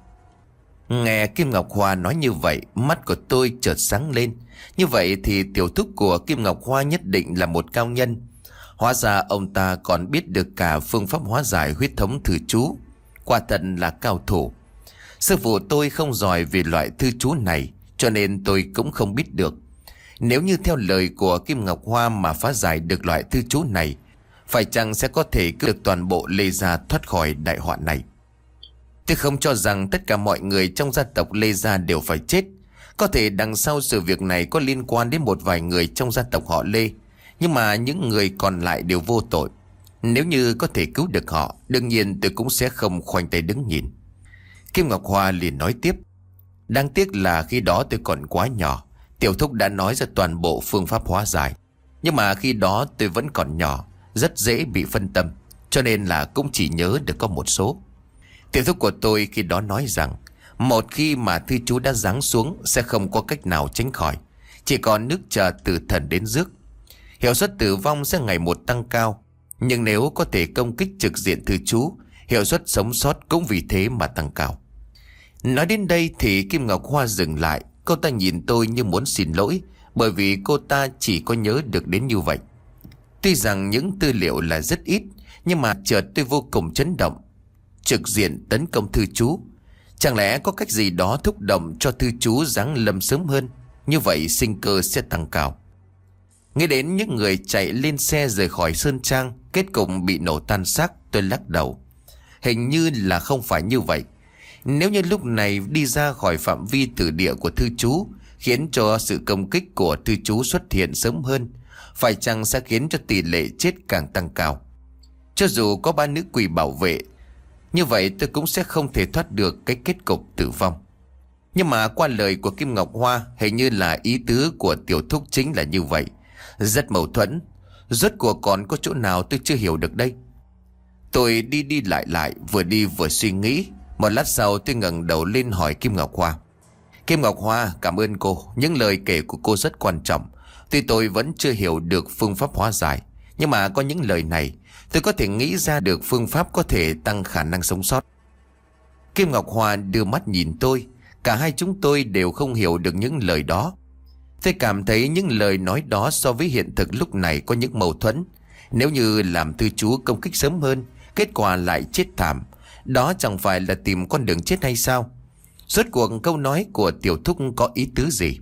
Nghe Kim Ngọc Hoa nói như vậy, mắt của tôi chợt sáng lên. Như vậy thì Tiểu Thúc của Kim Ngọc Hoa nhất định là một cao nhân. Hóa ra ông ta còn biết được cả phương pháp hóa giải huyết thống thư chú. Quả thật là cao thủ. Sư phụ tôi không giỏi về loại thư chú này, cho nên tôi cũng không biết được. Nếu như theo lời của Kim Ngọc Hoa mà phá giải được loại thư chú này, phải chăng sẽ có thể cứu được toàn bộ Lê Gia thoát khỏi đại họa này. Tôi không cho rằng tất cả mọi người trong gia tộc Lê Gia đều phải chết. Có thể đằng sau sự việc này có liên quan đến một vài người trong gia tộc họ Lê, nhưng mà những người còn lại đều vô tội. Nếu như có thể cứu được họ, đương nhiên tôi cũng sẽ không khoanh tay đứng nhìn. Kim Ngọc Hoa liền nói tiếp. Đáng tiếc là khi đó tôi còn quá nhỏ. Tiểu Thúc đã nói ra toàn bộ phương pháp hóa giải. Nhưng mà khi đó tôi vẫn còn nhỏ, rất dễ bị phân tâm, cho nên là cũng chỉ nhớ được có một số. Tiểu Thúc của tôi khi đó nói rằng một khi mà thư chú đã giáng xuống sẽ không có cách nào tránh khỏi, chỉ còn nước chờ từ thần đến rước. Hiệu suất tử vong sẽ ngày một tăng cao, nhưng nếu có thể công kích trực diện thư chú, hiệu suất sống sót cũng vì thế mà tăng cao. Nói đến đây thì Kim Ngọc Hoa dừng lại. Cô ta nhìn tôi như muốn xin lỗi, bởi vì cô ta chỉ có nhớ được đến như vậy. Tuy rằng những tư liệu là rất ít, nhưng mà chợt tôi vô cùng chấn động. Trực diện tấn công thư chú, chẳng lẽ có cách gì đó thúc động cho thư chú giáng lâm sớm hơn, như vậy sinh cơ sẽ tăng cao. Nghĩ đến những người chạy lên xe rời khỏi Sơn Trang, kết cục bị nổ tan xác, tôi lắc đầu. Hình như là không phải như vậy. Nếu như lúc này đi ra khỏi phạm vi tử địa của thư chú, khiến cho sự công kích của thư chú xuất hiện sớm hơn, phải chăng sẽ khiến cho tỷ lệ chết càng tăng cao. Cho dù có ba nữ quỷ bảo vệ, như vậy tôi cũng sẽ không thể thoát được cái kết cục tử vong. Nhưng mà qua lời của Kim Ngọc Hoa, hình như là ý tứ của Tiểu Thúc chính là như vậy. Rất mâu thuẫn. Rốt cuộc còn có chỗ nào tôi chưa hiểu được đây? Tôi đi đi lại lại, vừa đi vừa suy nghĩ. Một lát sau tôi ngẩng đầu lên hỏi Kim Ngọc Hoa. Kim Ngọc Hoa, cảm ơn cô. Những lời kể của cô rất quan trọng. Tuy tôi vẫn chưa hiểu được phương pháp hóa giải, nhưng mà có những lời này, tôi có thể nghĩ ra được phương pháp có thể tăng khả năng sống sót. Kim Ngọc Hoa đưa mắt nhìn tôi. Cả hai chúng tôi đều không hiểu được những lời đó. Tôi cảm thấy những lời nói đó so với hiện thực lúc này có những mâu thuẫn. Nếu như làm thư chú công kích sớm hơn, kết quả lại chết thảm, đó chẳng phải là tìm con đường chết hay sao? Rốt cuộc câu nói của Tiểu Thúc có ý tứ gì?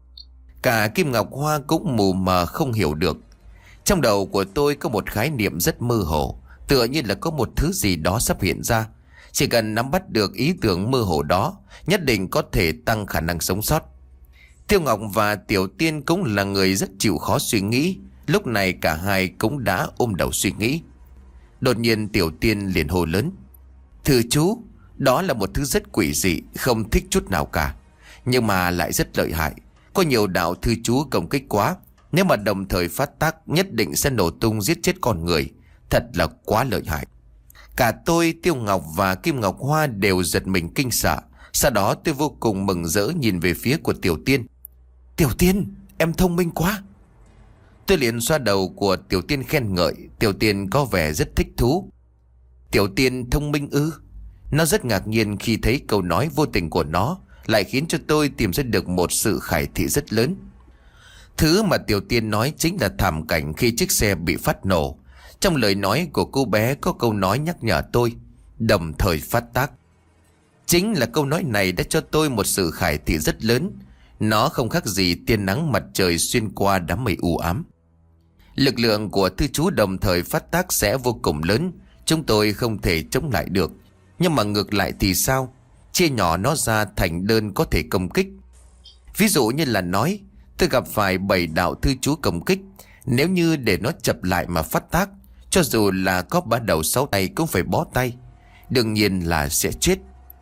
Cả Kim Ngọc Hoa cũng mù mờ không hiểu được. Trong đầu của tôi có một khái niệm rất mơ hồ, tựa như là có một thứ gì đó sắp hiện ra. Chỉ cần nắm bắt được ý tưởng mơ hồ đó, nhất định có thể tăng khả năng sống sót. Tiêu Ngọc và Tiểu Tiên cũng là người rất chịu khó suy nghĩ. Lúc này cả hai cũng đã ôm đầu suy nghĩ. Đột nhiên Tiểu Tiên liền hô lớn. Thưa chú, đó là một thứ rất quỷ dị, không thích chút nào cả, nhưng mà lại rất lợi hại. Có nhiều đạo thư chú công kích quá, nếu mà đồng thời phát tác nhất định sẽ nổ tung giết chết con người. Thật là quá lợi hại. Cả tôi, Tiêu Ngọc và Kim Ngọc Hoa đều giật mình kinh sợ. Sau đó tôi vô cùng mừng rỡ nhìn về phía của Tiểu Tiên. Tiểu Tiên, em thông minh quá. Tôi liền xoa đầu của Tiểu Tiên khen ngợi. Tiểu Tiên có vẻ rất thích thú. Tiểu Tiên thông minh ư? Nó rất ngạc nhiên khi thấy câu nói vô tình của nó lại khiến cho tôi tìm ra được một sự khải thị rất lớn. Thứ mà Tiểu Tiên nói chính là thảm cảnh khi chiếc xe bị phát nổ. Trong lời nói của cô bé có câu nói nhắc nhở tôi, đồng thời phát tác. Chính là câu nói này đã cho tôi một sự khải thị rất lớn. Nó không khác gì tia nắng mặt trời xuyên qua đám mây u ám. Lực lượng của thư chú đồng thời phát tác sẽ vô cùng lớn. Chúng tôi không thể chống lại được. Nhưng mà ngược lại thì sao? chia nhỏ nó ra thành đơn có thể công kích. Ví dụ như là nói tôi gặp phải bảy đạo thư chú công kích, nếu như để nó chập lại mà phát tác, cho dù là có ba đầu sáu tay cũng phải bó tay, đương nhiên là sẽ chết.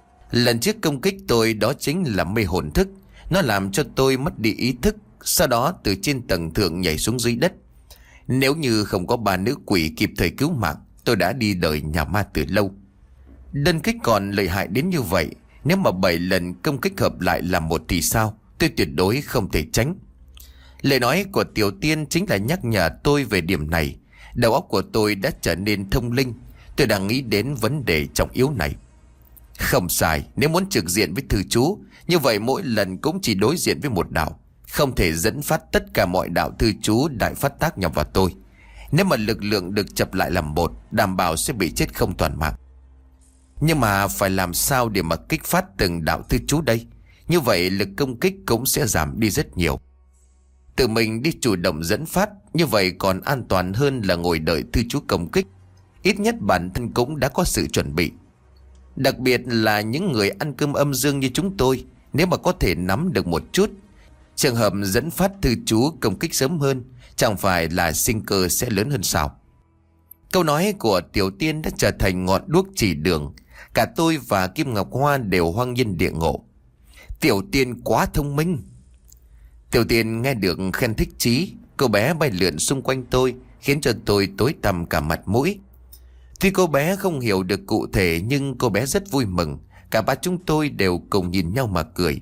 Lần trước công kích tôi đó chính là mê hồn thức. Nó làm cho tôi mất đi ý thức, sau đó từ trên tầng thượng nhảy xuống dưới đất. Nếu như không có ba nữ quỷ kịp thời cứu mạng, tôi đã đi đời nhà ma từ lâu. Đơn kích còn lợi hại đến như vậy, nếu mà bảy lần công kích hợp lại làm một thì sao? Tôi tuyệt đối không thể tránh. Lời nói của Tiểu Tiên chính là nhắc nhở tôi về điểm này. Đầu óc của tôi đã trở nên thông linh. Tôi đang nghĩ đến vấn đề trọng yếu này. Không sai, nếu muốn trực diện với thư chú, như vậy mỗi lần cũng chỉ đối diện với một đạo, không thể dẫn phát tất cả mọi đạo thư chú đại phát tác nhằm vào tôi. Nếu mà lực lượng được chập lại làm một, đảm bảo sẽ bị chết không toàn mạng. Nhưng mà phải làm sao để mà kích phát từng đạo thư chú đây? Như vậy lực công kích cũng sẽ giảm đi rất nhiều. Tự mình đi chủ động dẫn phát, như vậy còn an toàn hơn là ngồi đợi thư chú công kích. Ít nhất bản thân cũng đã có sự chuẩn bị. Đặc biệt là những người ăn cơm âm dương như chúng tôi, nếu mà có thể nắm được một chút, trường hợp dẫn phát thư chú công kích sớm hơn, chẳng phải là sinh cơ sẽ lớn hơn sao? Câu nói của Tiểu Tiên đã trở thành ngọn đuốc chỉ đường. Cả tôi và Kim Ngọc Hoa đều hoang nhiên địa ngộ. Tiểu Tiên quá thông minh. Tiểu Tiên nghe được khen thích chí. Cô bé bay lượn xung quanh tôi, khiến cho tôi tối tăm cả mặt mũi. Tuy cô bé không hiểu được cụ thể, nhưng cô bé rất vui mừng. Cả ba chúng tôi đều cùng nhìn nhau mà cười.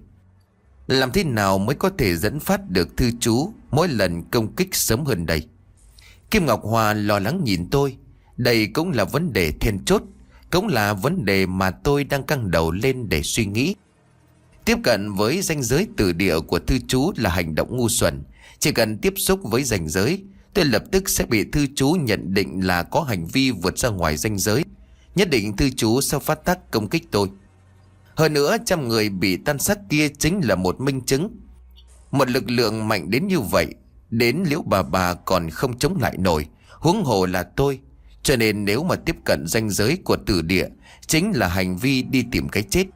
Làm thế nào mới có thể dẫn phát được thư chú mỗi lần công kích sớm hơn đây? Kim Ngọc Hoa lo lắng nhìn tôi. Đây cũng là vấn đề then chốt, cũng là vấn đề mà tôi đang căng đầu lên để suy nghĩ. Tiếp cận với ranh giới tử địa của thư chú là hành động ngu xuẩn. Chỉ cần tiếp xúc với ranh giới, tôi lập tức sẽ bị thư chú nhận định là có hành vi vượt ra ngoài ranh giới. Nhất định thư chú sẽ phát tác công kích tôi. Hơn nữa, trăm người bị tan xác kia chính là một minh chứng. Một lực lượng mạnh đến như vậy, đến Liễu bà bà còn không chống lại nổi, huống hồ là tôi. Cho nên nếu mà tiếp cận ranh giới của tử địa, chính là hành vi đi tìm cái chết.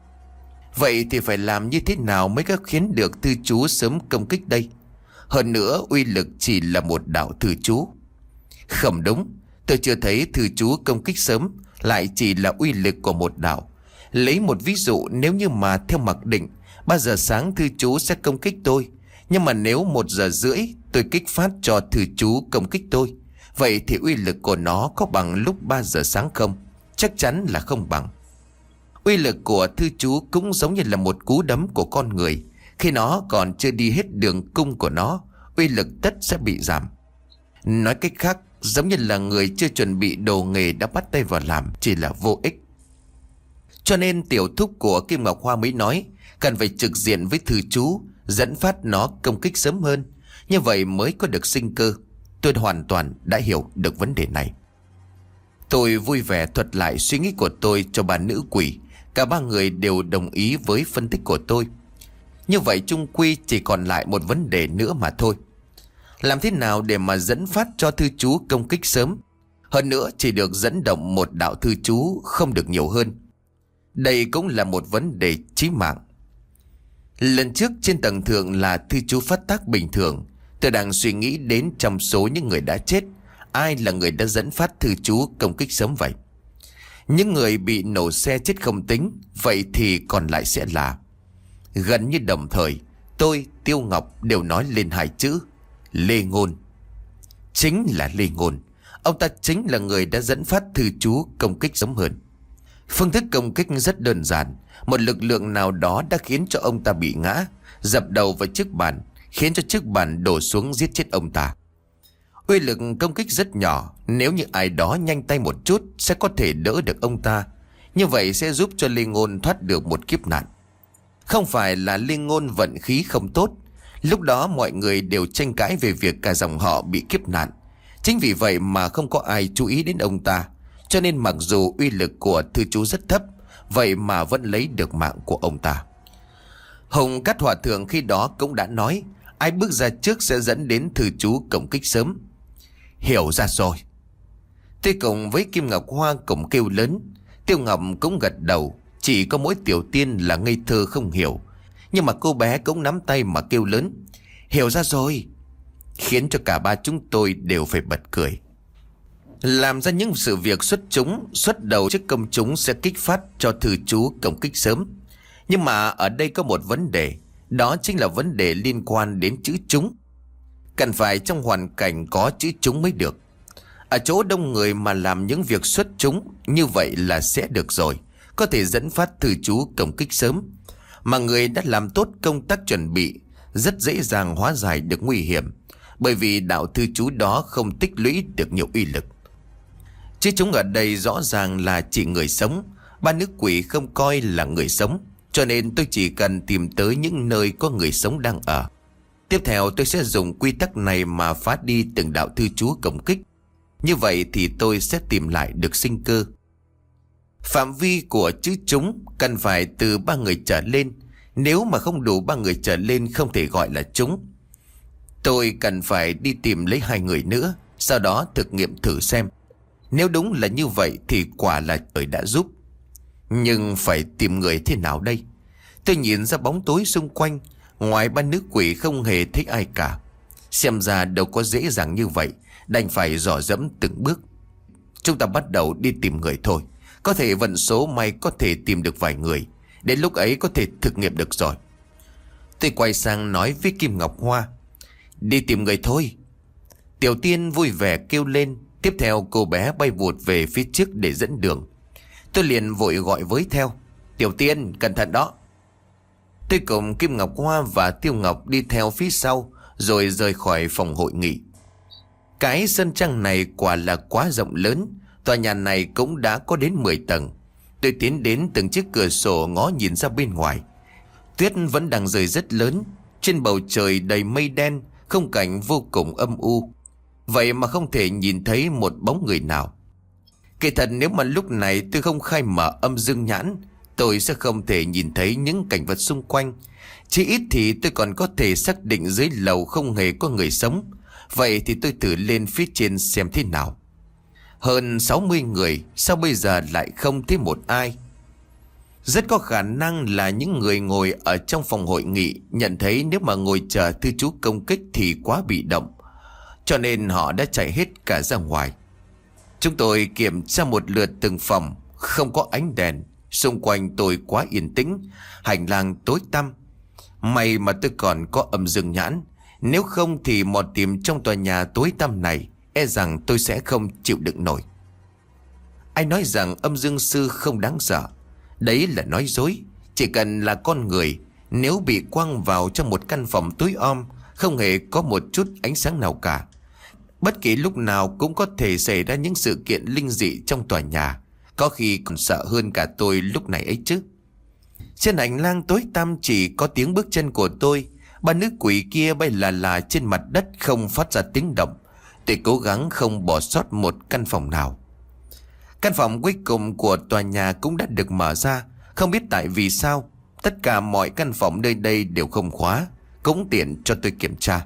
Vậy thì phải làm như thế nào mới có khiến được thư chú sớm công kích đây? Hơn nữa, uy lực chỉ là một đạo thư chú. Không đúng, tôi chưa thấy thư chú công kích sớm, lại chỉ là uy lực của một đạo. Lấy một ví dụ, nếu như mà theo mặc định ba giờ sáng thư chú sẽ công kích tôi, nhưng mà nếu một giờ rưỡi tôi kích phát cho thư chú công kích tôi, vậy thì uy lực của nó có bằng lúc ba giờ sáng không? Chắc chắn là không bằng. Uy lực của thư chú cũng giống như là một cú đấm của con người. Khi nó còn chưa đi hết đường cung của nó, uy lực tất sẽ bị giảm. Nói cách khác, giống như là người chưa chuẩn bị đồ nghề đã bắt tay vào làm, chỉ là vô ích. Cho nên tiểu thúc của Kim Ngọc Hoa mới nói cần phải trực diện với thư chú, dẫn phát nó công kích sớm hơn, như vậy mới có được sinh cơ. Tôi hoàn toàn đã hiểu được vấn đề này. Tôi vui vẻ thuật lại suy nghĩ của tôi cho bà nữ quỷ. Cả ba người đều đồng ý với phân tích của tôi. Như vậy chung quy chỉ còn lại một vấn đề nữa mà thôi. Làm thế nào để mà dẫn phát cho thư chú công kích sớm? Hơn nữa chỉ được dẫn động một đạo thư chú, không được nhiều hơn. Đây cũng là một vấn đề chí mạng. Lần trước trên tầng thượng là thư chú phát tác bình thường. Tôi đang suy nghĩ đến trong số những người đã chết, ai là người đã dẫn phát thư chú công kích sớm vậy? Những người bị nổ xe chết không tính, vậy thì còn lại sẽ là... Gần như đồng thời, tôi, Tiêu Ngọc đều nói lên hai chữ Lê Ngôn. Chính là Lê Ngôn. Ông ta chính là người đã dẫn phát thư chú công kích sớm hơn. Phương thức công kích rất đơn giản. Một lực lượng nào đó đã khiến cho ông ta bị ngã, dập đầu vào chiếc bàn, khiến cho chiếc bàn đổ xuống giết chết ông ta. Uy lực công kích rất nhỏ. Nếu như ai đó nhanh tay một chút sẽ có thể đỡ được ông ta. Như vậy sẽ giúp cho Lê Ngôn thoát được một kiếp nạn. Không phải là Lê Ngôn vận khí không tốt. Lúc đó mọi người đều tranh cãi về việc cả dòng họ bị kiếp nạn. Chính vì vậy mà không có ai chú ý đến ông ta. Cho nên mặc dù uy lực của thư chú rất thấp, vậy mà vẫn lấy được mạng của ông ta. Hồng Cát Hòa Thượng khi đó cũng đã nói, ai bước ra trước sẽ dẫn đến thư chú công kích sớm. Hiểu ra rồi. Tôi cùng với Kim Ngọc Hoa cùng kêu lớn. Tiêu Ngọc cũng gật đầu. Chỉ có mỗi Tiểu Tiên là ngây thơ không hiểu. Nhưng mà cô bé cũng nắm tay mà kêu lớn: "Hiểu ra rồi!" Khiến cho cả ba chúng tôi đều phải bật cười. Làm ra những sự việc xuất chúng, xuất đầu trước công chúng sẽ kích phát cho thư chú công kích sớm. Nhưng mà ở đây có một vấn đề, đó chính là vấn đề liên quan đến chữ chúng. Cần phải trong hoàn cảnh có chữ chúng mới được. Ở chỗ đông người mà làm những việc xuất chúng như vậy là sẽ được rồi, có thể dẫn phát thư chú công kích sớm. Mà người đã làm tốt công tác chuẩn bị rất dễ dàng hóa giải được nguy hiểm, bởi vì đạo thư chú đó không tích lũy được nhiều uy lực. Chứ chúng ở đây rõ ràng là chỉ người sống. Ba nữ quỷ không coi là người sống, cho nên tôi chỉ cần tìm tới những nơi có người sống đang ở. Tiếp theo tôi sẽ dùng quy tắc này mà phá đi từng đạo thư chú công kích. Như vậy thì tôi sẽ tìm lại được sinh cơ. Phạm vi của chữ chúng cần phải từ ba người trở lên. Nếu mà không đủ ba người trở lên không thể gọi là chúng. Tôi cần phải đi tìm lấy hai người nữa, sau đó thực nghiệm thử xem. Nếu đúng là như vậy thì quả là trời đã giúp. Nhưng phải tìm người thế nào đây? Tôi nhìn ra bóng tối xung quanh, ngoài ba nữ quỷ không hề thấy ai cả. Xem ra đâu có dễ dàng như vậy, đành phải dò dẫm từng bước. Chúng ta bắt đầu đi tìm người thôi. Có thể vận số may có thể tìm được vài người. Đến lúc ấy có thể thực nghiệm được rồi. Tôi quay sang nói với Kim Ngọc Hoa: "Đi tìm người thôi." Tiểu Tiên vui vẻ kêu lên. Tiếp theo cô bé bay vụt về phía trước để dẫn đường. Tôi liền vội gọi với theo: "Tiểu Tiên, cẩn thận đó." Tôi cùng Kim Ngọc Hoa và Tiêu Ngọc đi theo phía sau, rồi rời khỏi phòng hội nghị. Cái sân trang này quả là quá rộng lớn. Tòa nhà này cũng đã có đến mười tầng. Tôi tiến đến từng chiếc cửa sổ ngó nhìn ra bên ngoài. Tuyết vẫn đang rơi rất lớn. Trên bầu trời đầy mây đen, khung cảnh vô cùng âm u. Vậy mà không thể nhìn thấy một bóng người nào. Kỳ thật nếu mà lúc này tôi không khai mở âm dương nhãn, tôi sẽ không thể nhìn thấy những cảnh vật xung quanh. Chỉ ít thì tôi còn có thể xác định dưới lầu không hề có người sống. Vậy thì tôi thử lên phía trên xem thế nào. Hơn sáu mươi người, sao bây giờ lại không thấy một ai? Rất có khả năng là những người ngồi ở trong phòng hội nghị nhận thấy nếu mà ngồi chờ thư chú công kích thì quá bị động, cho nên họ đã chạy hết cả ra ngoài. Chúng tôi kiểm tra một lượt từng phòng, không có ánh đèn. Xung quanh tôi quá yên tĩnh, hành lang tối tăm. May mà tôi còn có âm dương nhãn. Nếu không thì mò tìm trong tòa nhà tối tăm này, e rằng tôi sẽ không chịu đựng nổi. Ai nói rằng âm dương sư không đáng sợ? Đấy là nói dối. Chỉ cần là con người, nếu bị quăng vào trong một căn phòng tối om, không hề có một chút ánh sáng nào cả, bất kỳ lúc nào cũng có thể xảy ra những sự kiện linh dị trong tòa nhà. Có khi còn sợ hơn cả tôi lúc này ấy chứ. Trên hành lang tối tăm chỉ có tiếng bước chân của tôi. Ba nữ quỷ kia bay là là trên mặt đất không phát ra tiếng động. Tôi cố gắng không bỏ sót một căn phòng nào. Căn phòng cuối cùng của tòa nhà cũng đã được mở ra. Không biết tại vì sao, tất cả mọi căn phòng nơi đây đều không khóa, cũng tiện cho tôi kiểm tra.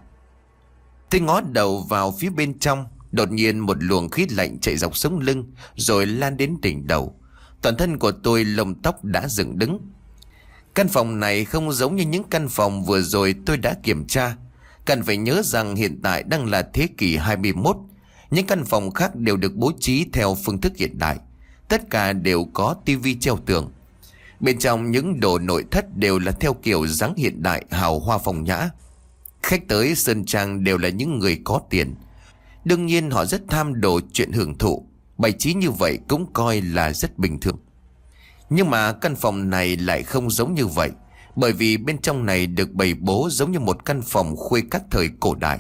Tôi ngó đầu vào phía bên trong. Đột nhiên một luồng khí lạnh chạy dọc sống lưng, rồi lan đến đỉnh đầu. Toàn thân của tôi lông tóc đã dựng đứng. Căn phòng này không giống như những căn phòng vừa rồi tôi đã kiểm tra. Cần phải nhớ rằng hiện tại đang là thế kỷ hai mươi mốt. Những căn phòng khác đều được bố trí theo phương thức hiện đại. Tất cả đều có tivi treo tường. Bên trong những đồ nội thất đều là theo kiểu dáng hiện đại hào hoa phong nhã. Khách tới sơn trang đều là những người có tiền. Đương nhiên họ rất tham đồ chuyện hưởng thụ. Bày trí như vậy cũng coi là rất bình thường. Nhưng mà căn phòng này lại không giống như vậy. Bởi vì bên trong này được bày bố giống như một căn phòng khuê các thời cổ đại.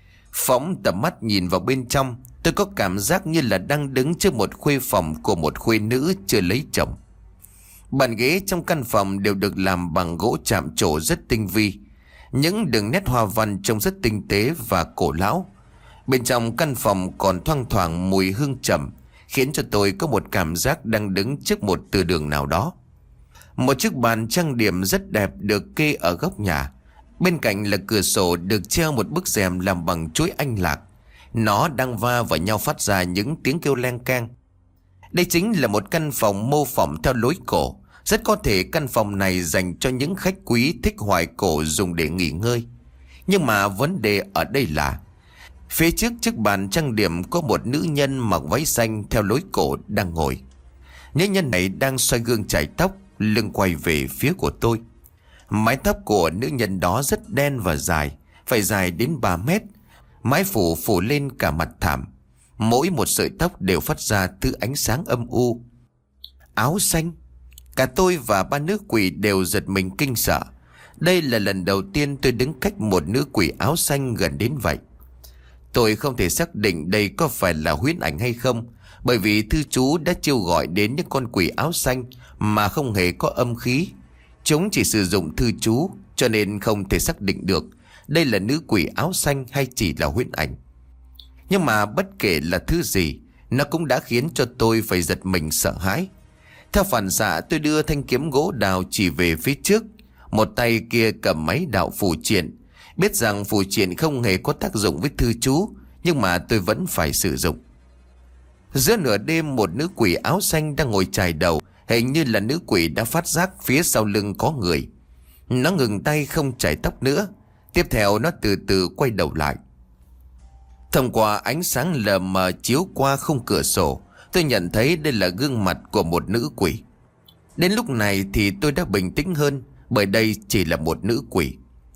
Phóng tầm mắt nhìn vào bên trong, tôi có cảm giác như là đang đứng trước một khuê phòng của một khuê nữ chưa lấy chồng. Bàn ghế trong căn phòng đều được làm bằng gỗ chạm trổ rất tinh vi. Những đường nét hoa văn trông rất tinh tế và cổ lão. Bên trong căn phòng còn thoang thoảng mùi hương trầm, khiến cho tôi có một cảm giác đang đứng trước một từ đường nào đó. Một chiếc bàn trang điểm rất đẹp được kê ở góc nhà. Bên cạnh là cửa sổ được treo một bức rèm làm bằng chuỗi anh lạc. Nó đang va vào nhau phát ra những tiếng kêu leng keng. Đây chính là một căn phòng mô phỏng theo lối cổ. Rất có thể căn phòng này dành cho những khách quý thích hoài cổ dùng để nghỉ ngơi. Nhưng mà vấn đề ở đây là phía trước chiếc bàn trang điểm có một nữ nhân mặc váy xanh theo lối cổ đang ngồi. Nữ nhân này đang xoay gương chải tóc, lưng quay về phía của tôi. Mái tóc của nữ nhân đó rất đen và dài, phải dài đến ba mét. Mái phủ phủ lên cả mặt thảm. Mỗi một sợi tóc đều phát ra thứ ánh sáng âm u. Áo xanh. Cả tôi và ba nữ quỷ đều giật mình kinh sợ. Đây là lần đầu tiên tôi đứng cách một nữ quỷ áo xanh gần đến vậy. Tôi không thể xác định đây có phải là huyễn ảnh hay không, bởi vì thư chú đã chiêu gọi đến những con quỷ áo xanh mà không hề có âm khí. Chúng chỉ sử dụng thư chú, cho nên không thể xác định được đây là nữ quỷ áo xanh hay chỉ là huyễn ảnh. Nhưng mà bất kể là thứ gì, nó cũng đã khiến cho tôi phải giật mình sợ hãi. Theo phản xạ, tôi đưa thanh kiếm gỗ đào chỉ về phía trước. Một tay kia cầm máy đạo phù triện. Biết rằng phù triện không hề có tác dụng với thư chú, nhưng mà tôi vẫn phải sử dụng. Giữa nửa đêm, một nữ quỷ áo xanh đang ngồi chải đầu. Hình như là nữ quỷ đã phát giác phía sau lưng có người. Nó ngừng tay không chải tóc nữa. Tiếp theo nó từ từ quay đầu lại. Thông qua ánh sáng lờ mờ chiếu qua khung cửa sổ, tôi nhận thấy đây là gương mặt của một nữ quỷ. Đến lúc này thì tôi đã bình tĩnh hơn, bởi đây chỉ là một nữ quỷ.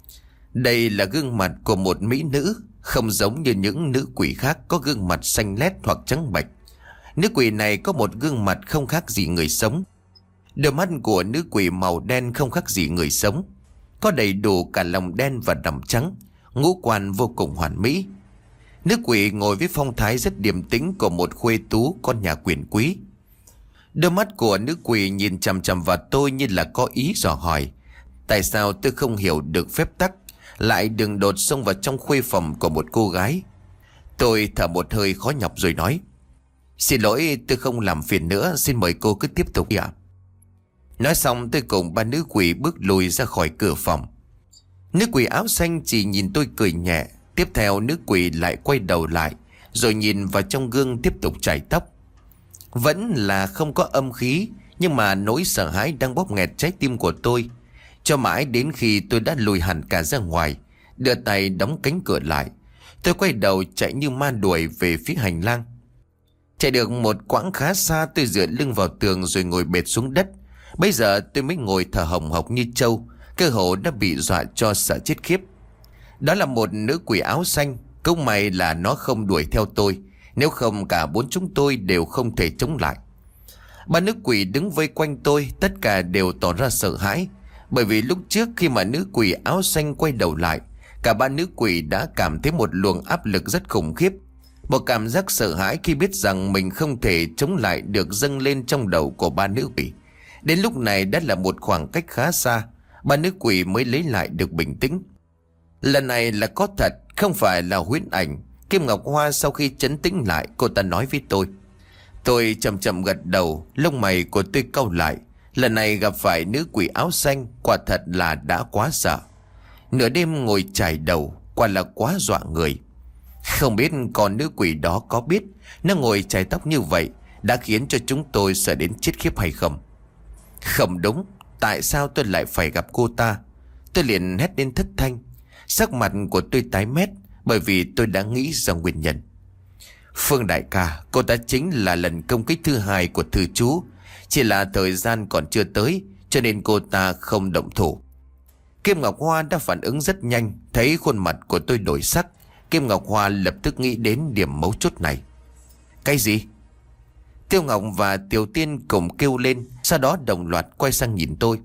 Đây là gương mặt của một mỹ nữ, không giống như những nữ quỷ khác có gương mặt xanh lét hoặc trắng bệch. Nữ quỷ này có một gương mặt không khác gì người sống. Đôi mắt của nữ quỷ màu đen không khác gì người sống, có đầy đủ cả lòng đen và đầm trắng, ngũ quan vô cùng hoàn mỹ. Nữ quỷ ngồi với phong thái rất điềm tĩnh của một khuê tú con nhà quyền quý. Đôi mắt của nữ quỷ nhìn chằm chằm vào tôi như là có ý dò hỏi. Tại sao tôi không hiểu được phép tắc lại đường đột xông vào trong khuê phòng của một cô gái. Tôi thở một hơi khó nhọc rồi nói: "Xin lỗi, tôi không làm phiền nữa, xin mời cô cứ tiếp tục đi ạ." Nói xong tôi cùng ba nữ quỷ bước lùi ra khỏi cửa phòng. Nữ quỷ áo xanh chỉ nhìn tôi cười nhẹ. Tiếp theo nữ quỷ lại quay đầu lại, rồi nhìn vào trong gương tiếp tục chải tóc. Vẫn là không có âm khí, nhưng mà nỗi sợ hãi đang bóp nghẹt trái tim của tôi. Cho mãi đến khi tôi đã lùi hẳn cả ra ngoài, đưa tay đóng cánh cửa lại, tôi quay đầu chạy như ma đuổi về phía hành lang. Chạy được một quãng khá xa, tôi dựa lưng vào tường rồi ngồi bệt xuống đất. Bây giờ tôi mới ngồi thở hồng hộc như trâu, cơ hồ đã bị dọa cho sợ chết khiếp. Đó là một nữ quỷ áo xanh. Cũng may là nó không đuổi theo tôi, nếu không cả bốn chúng tôi đều không thể chống lại. Ba nữ quỷ đứng vây quanh tôi, tất cả đều tỏ ra sợ hãi. Bởi vì lúc trước khi mà nữ quỷ áo xanh quay đầu lại, cả ba nữ quỷ đã cảm thấy một luồng áp lực rất khủng khiếp. Một cảm giác sợ hãi khi biết rằng mình không thể chống lại được dâng lên trong đầu của ba nữ quỷ. Đến lúc này đã là một khoảng cách khá xa, ba nữ quỷ mới lấy lại được bình tĩnh. Lần này là có thật, không phải là huyễn ảnh. Kim Ngọc Hoa sau khi trấn tĩnh lại, cô ta nói với tôi. Tôi chậm chậm gật đầu, lông mày của tôi cau lại. Lần này gặp phải nữ quỷ áo xanh, quả thật là đã quá sợ. Nửa đêm ngồi chải đầu, quả là quá dọa người. Không biết con nữ quỷ đó có biết nó ngồi chải tóc như vậy đã khiến cho chúng tôi sợ đến chết khiếp hay không? Không đúng, tại sao tôi lại phải gặp cô ta? Tôi liền hét lên thất thanh. Sắc mặt của tôi tái mét, bởi vì tôi đã nghĩ ra nguyên nhân. Phương đại ca, cô ta chính là lần công kích thứ hai của thư chú. Chỉ là thời gian còn chưa tới, cho nên cô ta không động thủ. Kim Ngọc Hoa đã phản ứng rất nhanh. Thấy khuôn mặt của tôi đổi sắc, Kim Ngọc Hoa lập tức nghĩ đến điểm mấu chốt này. Cái gì? Tiêu Ngọc và Tiểu Tiên cùng kêu lên, sau đó đồng loạt quay sang nhìn tôi.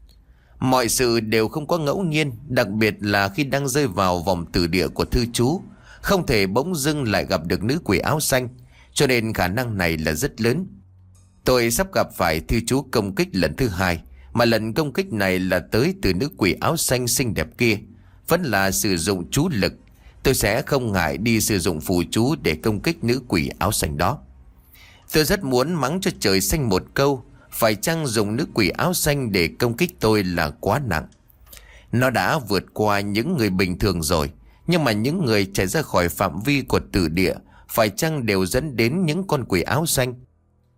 Mọi sự đều không có ngẫu nhiên, đặc biệt là khi đang rơi vào vòng tử địa của thư chú, không thể bỗng dưng lại gặp được nữ quỷ áo xanh, cho nên khả năng này là rất lớn. Tôi sắp gặp phải thư chú công kích lần thứ hai, mà lần công kích này là tới từ nữ quỷ áo xanh xinh đẹp kia. Vẫn là sử dụng chú lực, tôi sẽ không ngại đi sử dụng phù chú để công kích nữ quỷ áo xanh đó. Tôi rất muốn mắng cho trời xanh một câu, phải chăng dùng nữ quỷ áo xanh để công kích tôi là quá nặng. Nó đã vượt qua những người bình thường rồi, nhưng mà những người chạy ra khỏi phạm vi của tử địa phải chăng đều dẫn đến những con quỷ áo xanh?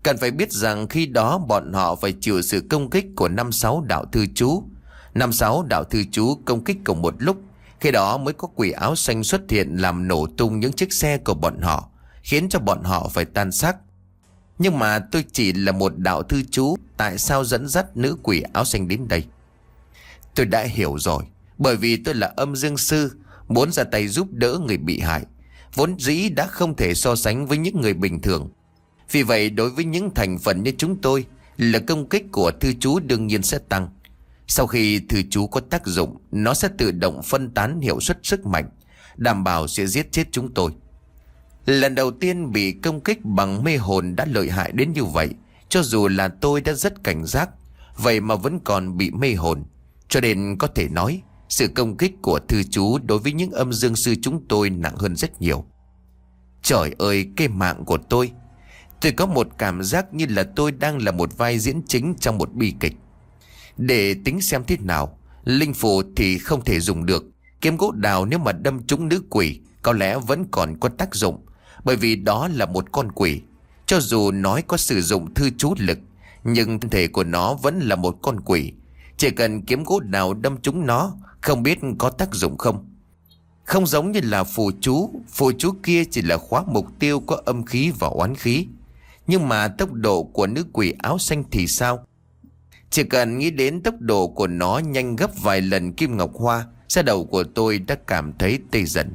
Cần phải biết rằng khi đó bọn họ phải chịu sự công kích của năm sáu đạo thư chú. Năm sáu đạo thư chú công kích cùng một lúc. Khi đó mới có quỷ áo xanh xuất hiện làm nổ tung những chiếc xe của bọn họ, khiến cho bọn họ phải tan xác. Nhưng mà tôi chỉ là một đạo thư chú, tại sao dẫn dắt nữ quỷ áo xanh đến đây? Tôi đã hiểu rồi. Bởi vì tôi là âm dương sư, muốn ra tay giúp đỡ người bị hại, vốn dĩ đã không thể so sánh với những người bình thường. Vì vậy đối với những thành phần như chúng tôi, là công kích của thư chú đương nhiên sẽ tăng. Sau khi thư chú có tác dụng, nó sẽ tự động phân tán hiệu suất sức mạnh, đảm bảo sẽ giết chết chúng tôi. Lần đầu tiên bị công kích bằng mê hồn đã lợi hại đến như vậy. Cho dù là tôi đã rất cảnh giác, vậy mà vẫn còn bị mê hồn. Cho nên có thể nói sự công kích của thư chú đối với những âm dương sư chúng tôi nặng hơn rất nhiều. Trời ơi, cái mạng của tôi! Tôi có một cảm giác như là tôi đang là một vai diễn chính trong một bi kịch. Để tính xem thế nào, linh phù thì không thể dùng được. Kiếm gỗ đào nếu mà đâm trúng nữ quỷ có lẽ vẫn còn có tác dụng, bởi vì đó là một con quỷ. Cho dù nói có sử dụng thư chú lực, nhưng thân thể của nó vẫn là một con quỷ. Chỉ cần kiếm gỗ đào đâm trúng nó, không biết có tác dụng không. Không giống như là phù chú. Phù chú kia chỉ là khóa mục tiêu có âm khí và oán khí. Nhưng mà tốc độ của nữ quỷ áo xanh thì sao? Chỉ cần nghĩ đến tốc độ của nó nhanh gấp vài lần kim ngọc hoa, da đầu của tôi đã cảm thấy tê dần.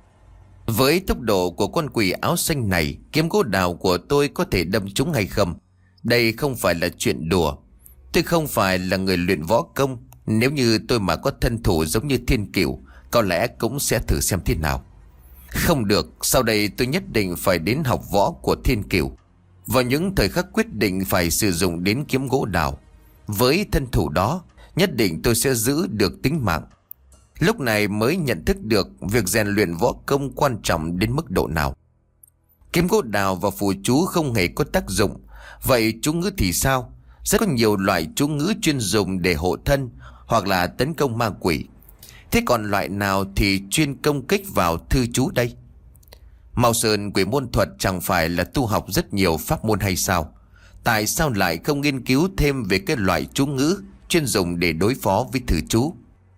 Với tốc độ của con quỷ áo xanh này, kiếm gỗ đào của tôi có thể đâm trúng hay không? Đây không phải là chuyện đùa. Tôi không phải là người luyện võ công. Nếu như tôi mà có thân thủ giống như Thiên Cửu, có lẽ cũng sẽ thử xem thế nào. Không được, sau đây tôi nhất định phải đến học võ của Thiên Cửu. Vào những thời khắc quyết định phải sử dụng đến kiếm gỗ đào, với thân thủ đó, nhất định tôi sẽ giữ được tính mạng. Lúc này mới nhận thức được việc rèn luyện võ công quan trọng đến mức độ nào. Kiếm gỗ đào và phù chú không hề có tác dụng. Vậy chú ngữ thì sao? Rất có nhiều loại chú ngữ chuyên dùng để hộ thân hoặc là tấn công ma quỷ. Thế còn loại nào thì chuyên công kích vào thư chú đây? Mao Sơn Quỷ môn thuật chẳng phải là tu học rất nhiều pháp môn hay sao? Tại sao lại không nghiên cứu thêm về cái loại chú ngữ chuyên dùng để đối phó với thư chú?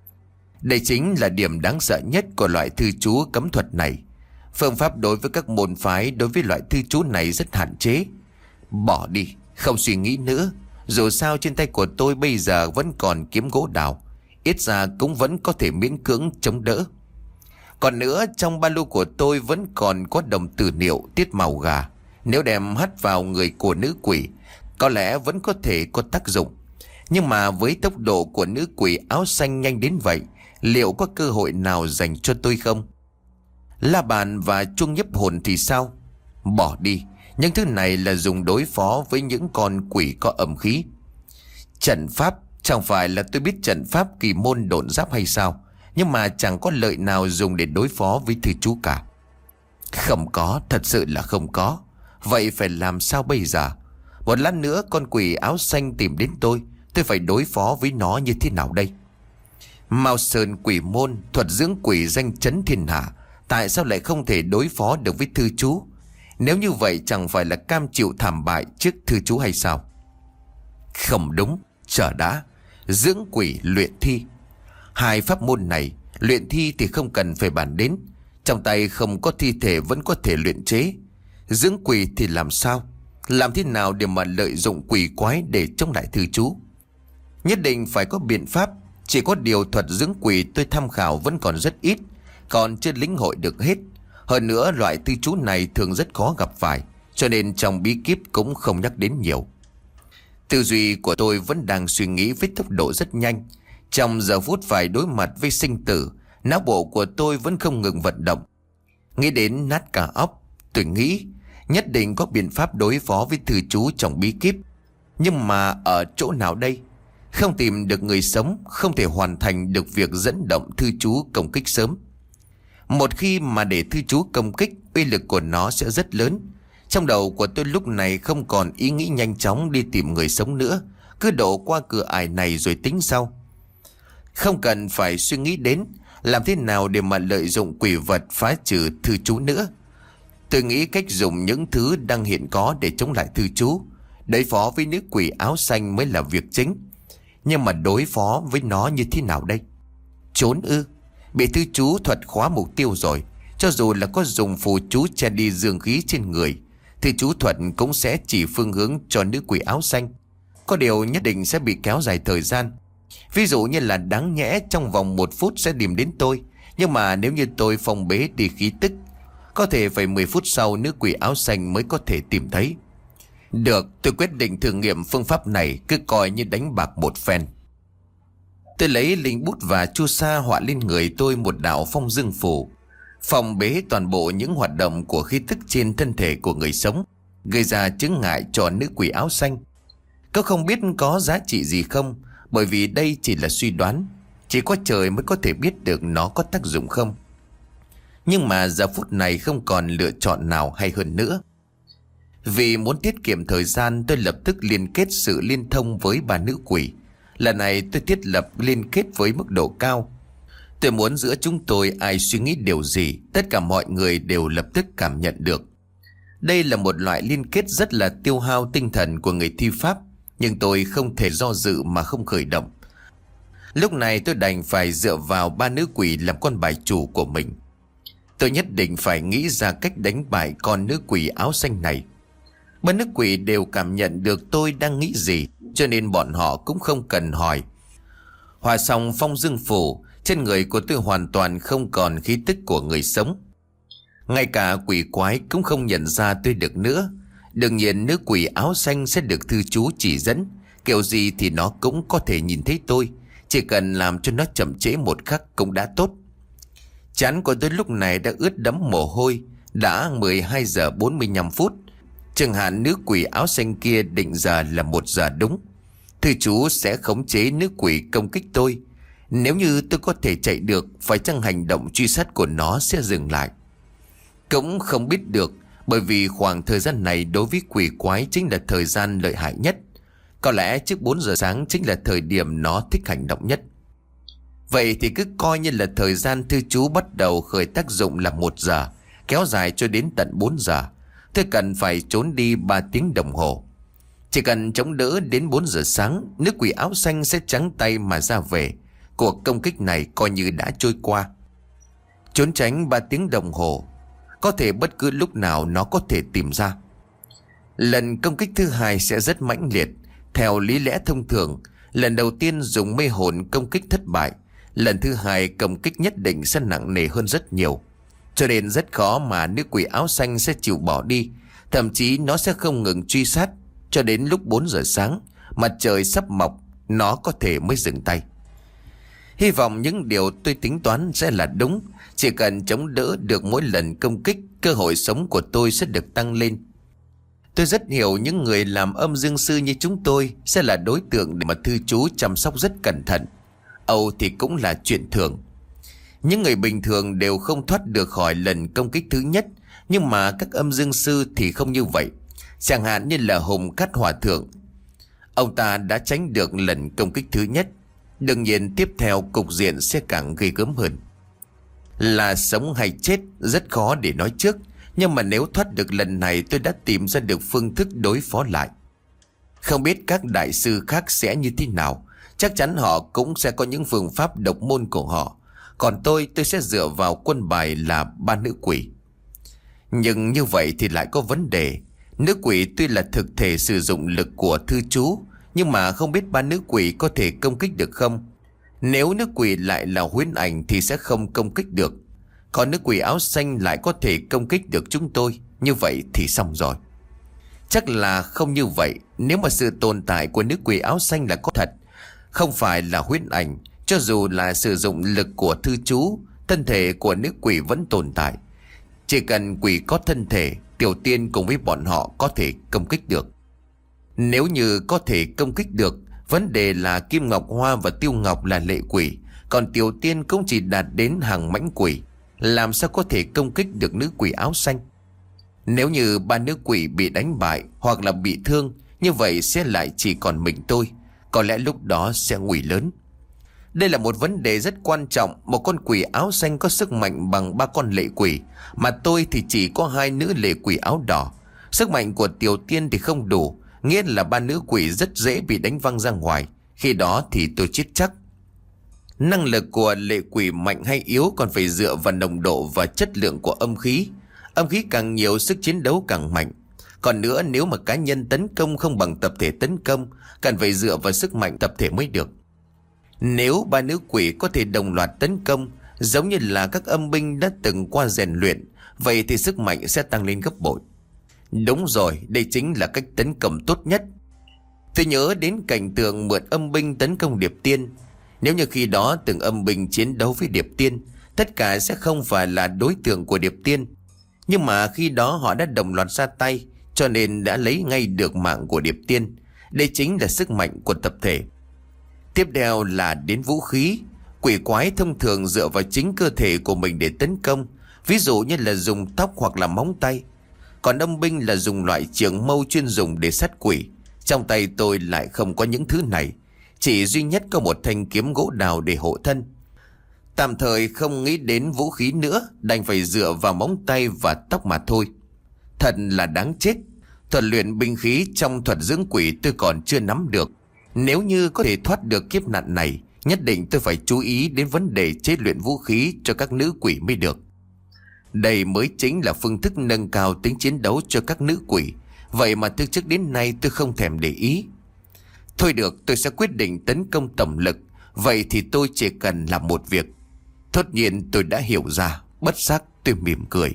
Đây chính là điểm đáng sợ nhất của loại thư chú cấm thuật này. Phương pháp đối với các môn phái đối với loại thư chú này rất hạn chế. Bỏ đi, không suy nghĩ nữa. Dù sao trên tay của tôi bây giờ vẫn còn kiếm gỗ đào, ít ra cũng vẫn có thể miễn cưỡng chống đỡ. Còn nữa, trong ba lô của tôi vẫn còn có đồng tử niệu tiết màu gà. Nếu đem hắt vào người của nữ quỷ, có lẽ vẫn có thể có tác dụng. Nhưng mà với tốc độ của nữ quỷ áo xanh nhanh đến vậy, liệu có cơ hội nào dành cho tôi không? La bàn và chuông nhấp hồn thì sao? Bỏ đi, những thứ này là dùng đối phó với những con quỷ có âm khí. Trận pháp, chẳng phải là tôi biết trận pháp kỳ môn độn giáp hay sao? Nhưng mà chẳng có lợi nào dùng để đối phó với thư chú cả. Không có, thật sự là không có. Vậy phải làm sao bây giờ? Một lát nữa con quỷ áo xanh tìm đến tôi, tôi phải đối phó với nó như thế nào đây? Mao Sơn Quỷ môn, thuật dưỡng quỷ danh chấn thiên hạ, tại sao lại không thể đối phó được với thư chú? Nếu như vậy chẳng phải là cam chịu thảm bại trước thư chú hay sao? Không đúng, chờ đã. Dưỡng quỷ luyện thi, hai pháp môn này, luyện thi thì không cần phải bàn đến. Trong tay không có thi thể vẫn có thể luyện chế. Dưỡng quỷ thì làm sao? Làm thế nào để mà lợi dụng quỷ quái để chống lại thư chú? Nhất định phải có biện pháp. Chỉ có điều thuật dưỡng quỷ tôi tham khảo vẫn còn rất ít, còn chưa lĩnh hội được hết. Hơn nữa loại thư chú này thường rất khó gặp phải, cho nên trong bí kíp cũng không nhắc đến nhiều. Tư duy của tôi vẫn đang suy nghĩ với tốc độ rất nhanh. Trong giờ phút phải đối mặt với sinh tử, não bộ của tôi vẫn không ngừng vận động. Nghĩ đến nát cả óc, tôi nghĩ nhất định có biện pháp đối phó với thư chú trong bí kíp. Nhưng mà ở chỗ nào đây? Không tìm được người sống, không thể hoàn thành được việc dẫn động thư chú công kích sớm. Một khi mà để thư chú công kích, uy lực của nó sẽ rất lớn. Trong đầu của tôi lúc này không còn ý nghĩ nhanh chóng đi tìm người sống nữa. Cứ đổ qua cửa ải này rồi tính sau. Không cần phải suy nghĩ đến làm thế nào để mà lợi dụng quỷ vật phá trừ thư chú nữa. Tôi nghĩ cách dùng những thứ đang hiện có để chống lại thư chú. Đối phó với nữ quỷ áo xanh mới là việc chính. Nhưng mà đối phó với nó như thế nào đây? Trốn ư? Bị thư chú thuật khóa mục tiêu rồi. Cho dù là có dùng phù chú che đi dương khí trên người, thì chú thuật cũng sẽ chỉ phương hướng cho nữ quỷ áo xanh. Có điều nhất định sẽ bị kéo dài thời gian. Ví dụ như là đáng nhẽ trong vòng một phút sẽ tìm đến tôi, nhưng mà nếu như tôi phong bế đi khí tức, có thể phải mười phút sau nữ quỷ áo xanh mới có thể tìm thấy. Được, tôi quyết định thử nghiệm phương pháp này, cứ coi như đánh bạc một phen. Tôi lấy linh bút và chu sa họa lên người tôi một đạo phong dương phủ, phòng bế toàn bộ những hoạt động của khí tức trên thân thể của người sống, gây ra chướng ngại cho nữ quỷ áo xanh. Có không biết có giá trị gì không, bởi vì đây chỉ là suy đoán, chỉ có trời mới có thể biết được nó có tác dụng không. Nhưng mà giờ phút này không còn lựa chọn nào hay hơn nữa. Vì muốn tiết kiệm thời gian, tôi lập tức liên kết sự liên thông với bà nữ quỷ. Lần này tôi thiết lập liên kết với mức độ cao. Tôi muốn giữa chúng tôi ai suy nghĩ điều gì, tất cả mọi người đều lập tức cảm nhận được. Đây là một loại liên kết rất là tiêu hao tinh thần của người thi pháp, nhưng tôi không thể do dự mà không khởi động. Lúc này tôi đành phải dựa vào ba nữ quỷ làm con bài chủ của mình. Tôi nhất định phải nghĩ ra cách đánh bại con nữ quỷ áo xanh này. Ba nữ quỷ đều cảm nhận được tôi đang nghĩ gì, cho nên bọn họ cũng không cần hỏi. Hòa xong phong dương phủ, trên người của tôi hoàn toàn không còn khí tức của người sống. Ngay cả quỷ quái cũng không nhận ra tôi được nữa. Đương nhiên nữ quỷ áo xanh sẽ được thư chú chỉ dẫn, kiểu gì thì nó cũng có thể nhìn thấy tôi, chỉ cần làm cho nó chậm trễ một khắc cũng đã tốt. Trán của tôi lúc này đã ướt đẫm mồ hôi. Đã mười hai giờ bốn mươi lăm phút. Chẳng hạn nữ quỷ áo xanh kia định giờ là một giờ đúng. Thư chú sẽ khống chế nữ quỷ công kích tôi. Nếu như tôi có thể chạy được, phải chăng hành động truy sát của nó sẽ dừng lại? Cũng không biết được, bởi vì khoảng thời gian này đối với quỷ quái chính là thời gian lợi hại nhất. Có lẽ trước bốn giờ sáng chính là thời điểm nó thích hành động nhất. Vậy thì cứ coi như là thời gian thư chú bắt đầu khởi tác dụng là một giờ, kéo dài cho đến tận bốn giờ. Tôi cần phải trốn đi ba tiếng đồng hồ. Chỉ cần chống đỡ đến bốn giờ sáng, nước quỷ áo xanh sẽ trắng tay mà ra về. Cuộc công kích này coi như đã trôi qua. Trốn tránh ba tiếng đồng hồ, có thể bất cứ lúc nào nó có thể tìm ra. Lần công kích thứ hai sẽ rất mãnh liệt. Theo lý lẽ thông thường, lần đầu tiên dùng mê hồn công kích thất bại, lần thứ hai công kích nhất định sẽ nặng nề hơn rất nhiều. Cho nên rất khó mà nữ quỷ áo xanh sẽ chịu bỏ đi. Thậm chí nó sẽ không ngừng truy sát cho đến lúc bốn giờ sáng, mặt trời sắp mọc, nó có thể mới dừng tay. Hy vọng những điều tôi tính toán sẽ là đúng. Chỉ cần chống đỡ được mỗi lần công kích, cơ hội sống của tôi sẽ được tăng lên. Tôi rất hiểu những người làm âm dương sư như chúng tôi sẽ là đối tượng để mà thư chú chăm sóc rất cẩn thận. Âu thì cũng là chuyện thường. Những người bình thường đều không thoát được khỏi lần công kích thứ nhất, nhưng mà các âm dương sư thì không như vậy. Chẳng hạn như là Hùng Cát Hòa Thượng, ông ta đã tránh được lần công kích thứ nhất. Đương nhiên tiếp theo cục diện sẽ càng ghê gớm hơn. Là sống hay chết rất khó để nói trước, nhưng mà nếu thoát được lần này, tôi đã tìm ra được phương thức đối phó lại. Không biết các đại sư khác sẽ như thế nào. Chắc chắn họ cũng sẽ có những phương pháp độc môn của họ. Còn tôi, tôi sẽ dựa vào quân bài là ba nữ quỷ. Nhưng như vậy thì lại có vấn đề. Nữ quỷ tuy là thực thể sử dụng lực của thư chú, nhưng mà không biết ba nữ quỷ có thể công kích được không. Nếu nữ quỷ lại là huyễn ảnh thì sẽ không công kích được. Còn nữ quỷ áo xanh lại có thể công kích được chúng tôi. Như vậy thì xong rồi. Chắc là không như vậy. Nếu mà sự tồn tại của nữ quỷ áo xanh là có thật, không phải là huyễn ảnh, cho dù là sử dụng lực của thư chú, thân thể của nữ quỷ vẫn tồn tại. Chỉ cần quỷ có thân thể, Tiểu Tiên cùng với bọn họ có thể công kích được. Nếu như có thể công kích được, vấn đề là Kim Ngọc Hoa và Tiêu Ngọc là lệ quỷ, còn Tiểu Tiên cũng chỉ đạt đến hàng mãnh quỷ, làm sao có thể công kích được nữ quỷ áo xanh. Nếu như ba nữ quỷ bị đánh bại hoặc là bị thương, như vậy sẽ lại chỉ còn mình tôi. Có lẽ lúc đó sẽ nguy lớn. Đây là một vấn đề rất quan trọng. Một con quỷ áo xanh có sức mạnh bằng ba con lệ quỷ, mà tôi thì chỉ có hai nữ lệ quỷ áo đỏ. Sức mạnh của Tiểu Tiên thì không đủ, nghĩa là ba nữ quỷ rất dễ bị đánh văng ra ngoài. Khi đó thì tôi chết chắc. Năng lực của lệ quỷ mạnh hay yếu còn phải dựa vào nồng độ và chất lượng của âm khí. Âm khí càng nhiều, sức chiến đấu càng mạnh. Còn nữa, nếu mà cá nhân tấn công không bằng tập thể tấn công, cần phải dựa vào sức mạnh tập thể mới được. Nếu ba nữ quỷ có thể đồng loạt tấn công, giống như là các âm binh đã từng qua rèn luyện, vậy thì sức mạnh sẽ tăng lên gấp bội. Đúng rồi, đây chính là cách tấn công tốt nhất. Tôi nhớ đến cảnh tượng mượn âm binh tấn công điệp tiên. Nếu như khi đó từng âm binh chiến đấu với điệp tiên, tất cả sẽ không phải là đối tượng của điệp tiên. Nhưng mà khi đó họ đã đồng loạt ra tay, cho nên đã lấy ngay được mạng của điệp tiên. Đây chính là sức mạnh của tập thể. Tiếp theo là đến vũ khí. Quỷ quái thông thường dựa vào chính cơ thể của mình để tấn công, ví dụ như là dùng tóc hoặc là móng tay. Còn âm binh là dùng loại trường mâu chuyên dùng để sát quỷ. Trong tay tôi lại không có những thứ này, chỉ duy nhất có một thanh kiếm gỗ đào để hộ thân. Tạm thời không nghĩ đến vũ khí nữa, đành phải dựa vào móng tay và tóc mà thôi. Thật là đáng chết. Thuật luyện binh khí trong thuật dưỡng quỷ tôi còn chưa nắm được. Nếu như có thể thoát được kiếp nạn này, nhất định tôi phải chú ý đến vấn đề chế luyện vũ khí cho các nữ quỷ mới được. Đây mới chính là phương thức nâng cao tính chiến đấu cho các nữ quỷ. Vậy mà từ trước đến nay tôi không thèm để ý. Thôi được, tôi sẽ quyết định tấn công tổng lực. Vậy thì tôi chỉ cần làm một việc. Thốt nhiên tôi đã hiểu ra, bất giác tôi mỉm cười.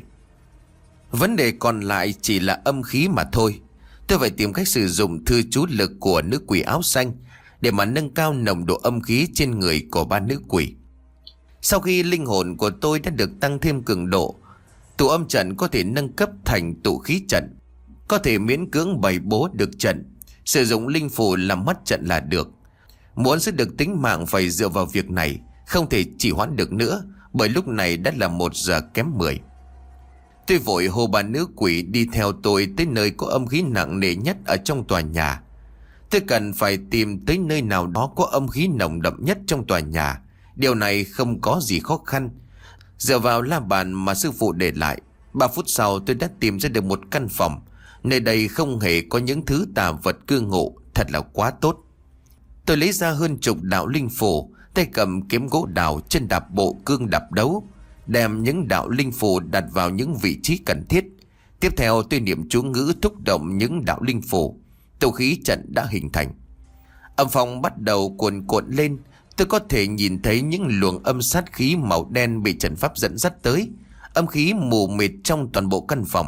Vấn đề còn lại chỉ là âm khí mà thôi. Tôi phải tìm cách sử dụng thư chú lực của nữ quỷ áo xanh để mà nâng cao nồng độ âm khí trên người của ba nữ quỷ. Sau khi linh hồn của tôi đã được tăng thêm cường độ, tụ âm trận có thể nâng cấp thành tụ khí trận, có thể miễn cưỡng bày bố được trận. Sử dụng linh phù làm mắt trận là được. Muốn giữ được tính mạng phải dựa vào việc này, không thể trì hoãn được nữa, bởi lúc này đã là một giờ kém mười. Tôi vội hô bà nữ quỷ đi theo tôi tới nơi có âm khí nặng nề nhất ở trong tòa nhà. Tôi cần phải tìm tới nơi nào đó có âm khí nồng đậm nhất trong tòa nhà. Điều này không có gì khó khăn. Dựa vào la bàn mà sư phụ để lại, ba phút sau tôi đã tìm ra được một căn phòng. Nơi đây không hề có những thứ tà vật cư ngụ, thật là quá tốt. Tôi lấy ra hơn chục đạo linh phù, tay cầm kiếm gỗ đào, chân đạp bộ cương đạp đấu, đem những đạo linh phù đặt vào những vị trí cần thiết. Tiếp theo tôi niệm chú ngữ thúc động những đạo linh phù. Tụ khí trận đã hình thành. Âm phong bắt đầu cuồn cuộn lên. Tôi có thể nhìn thấy những luồng âm sát khí màu đen bị trận pháp dẫn dắt tới. Âm khí mù mịt trong toàn bộ căn phòng.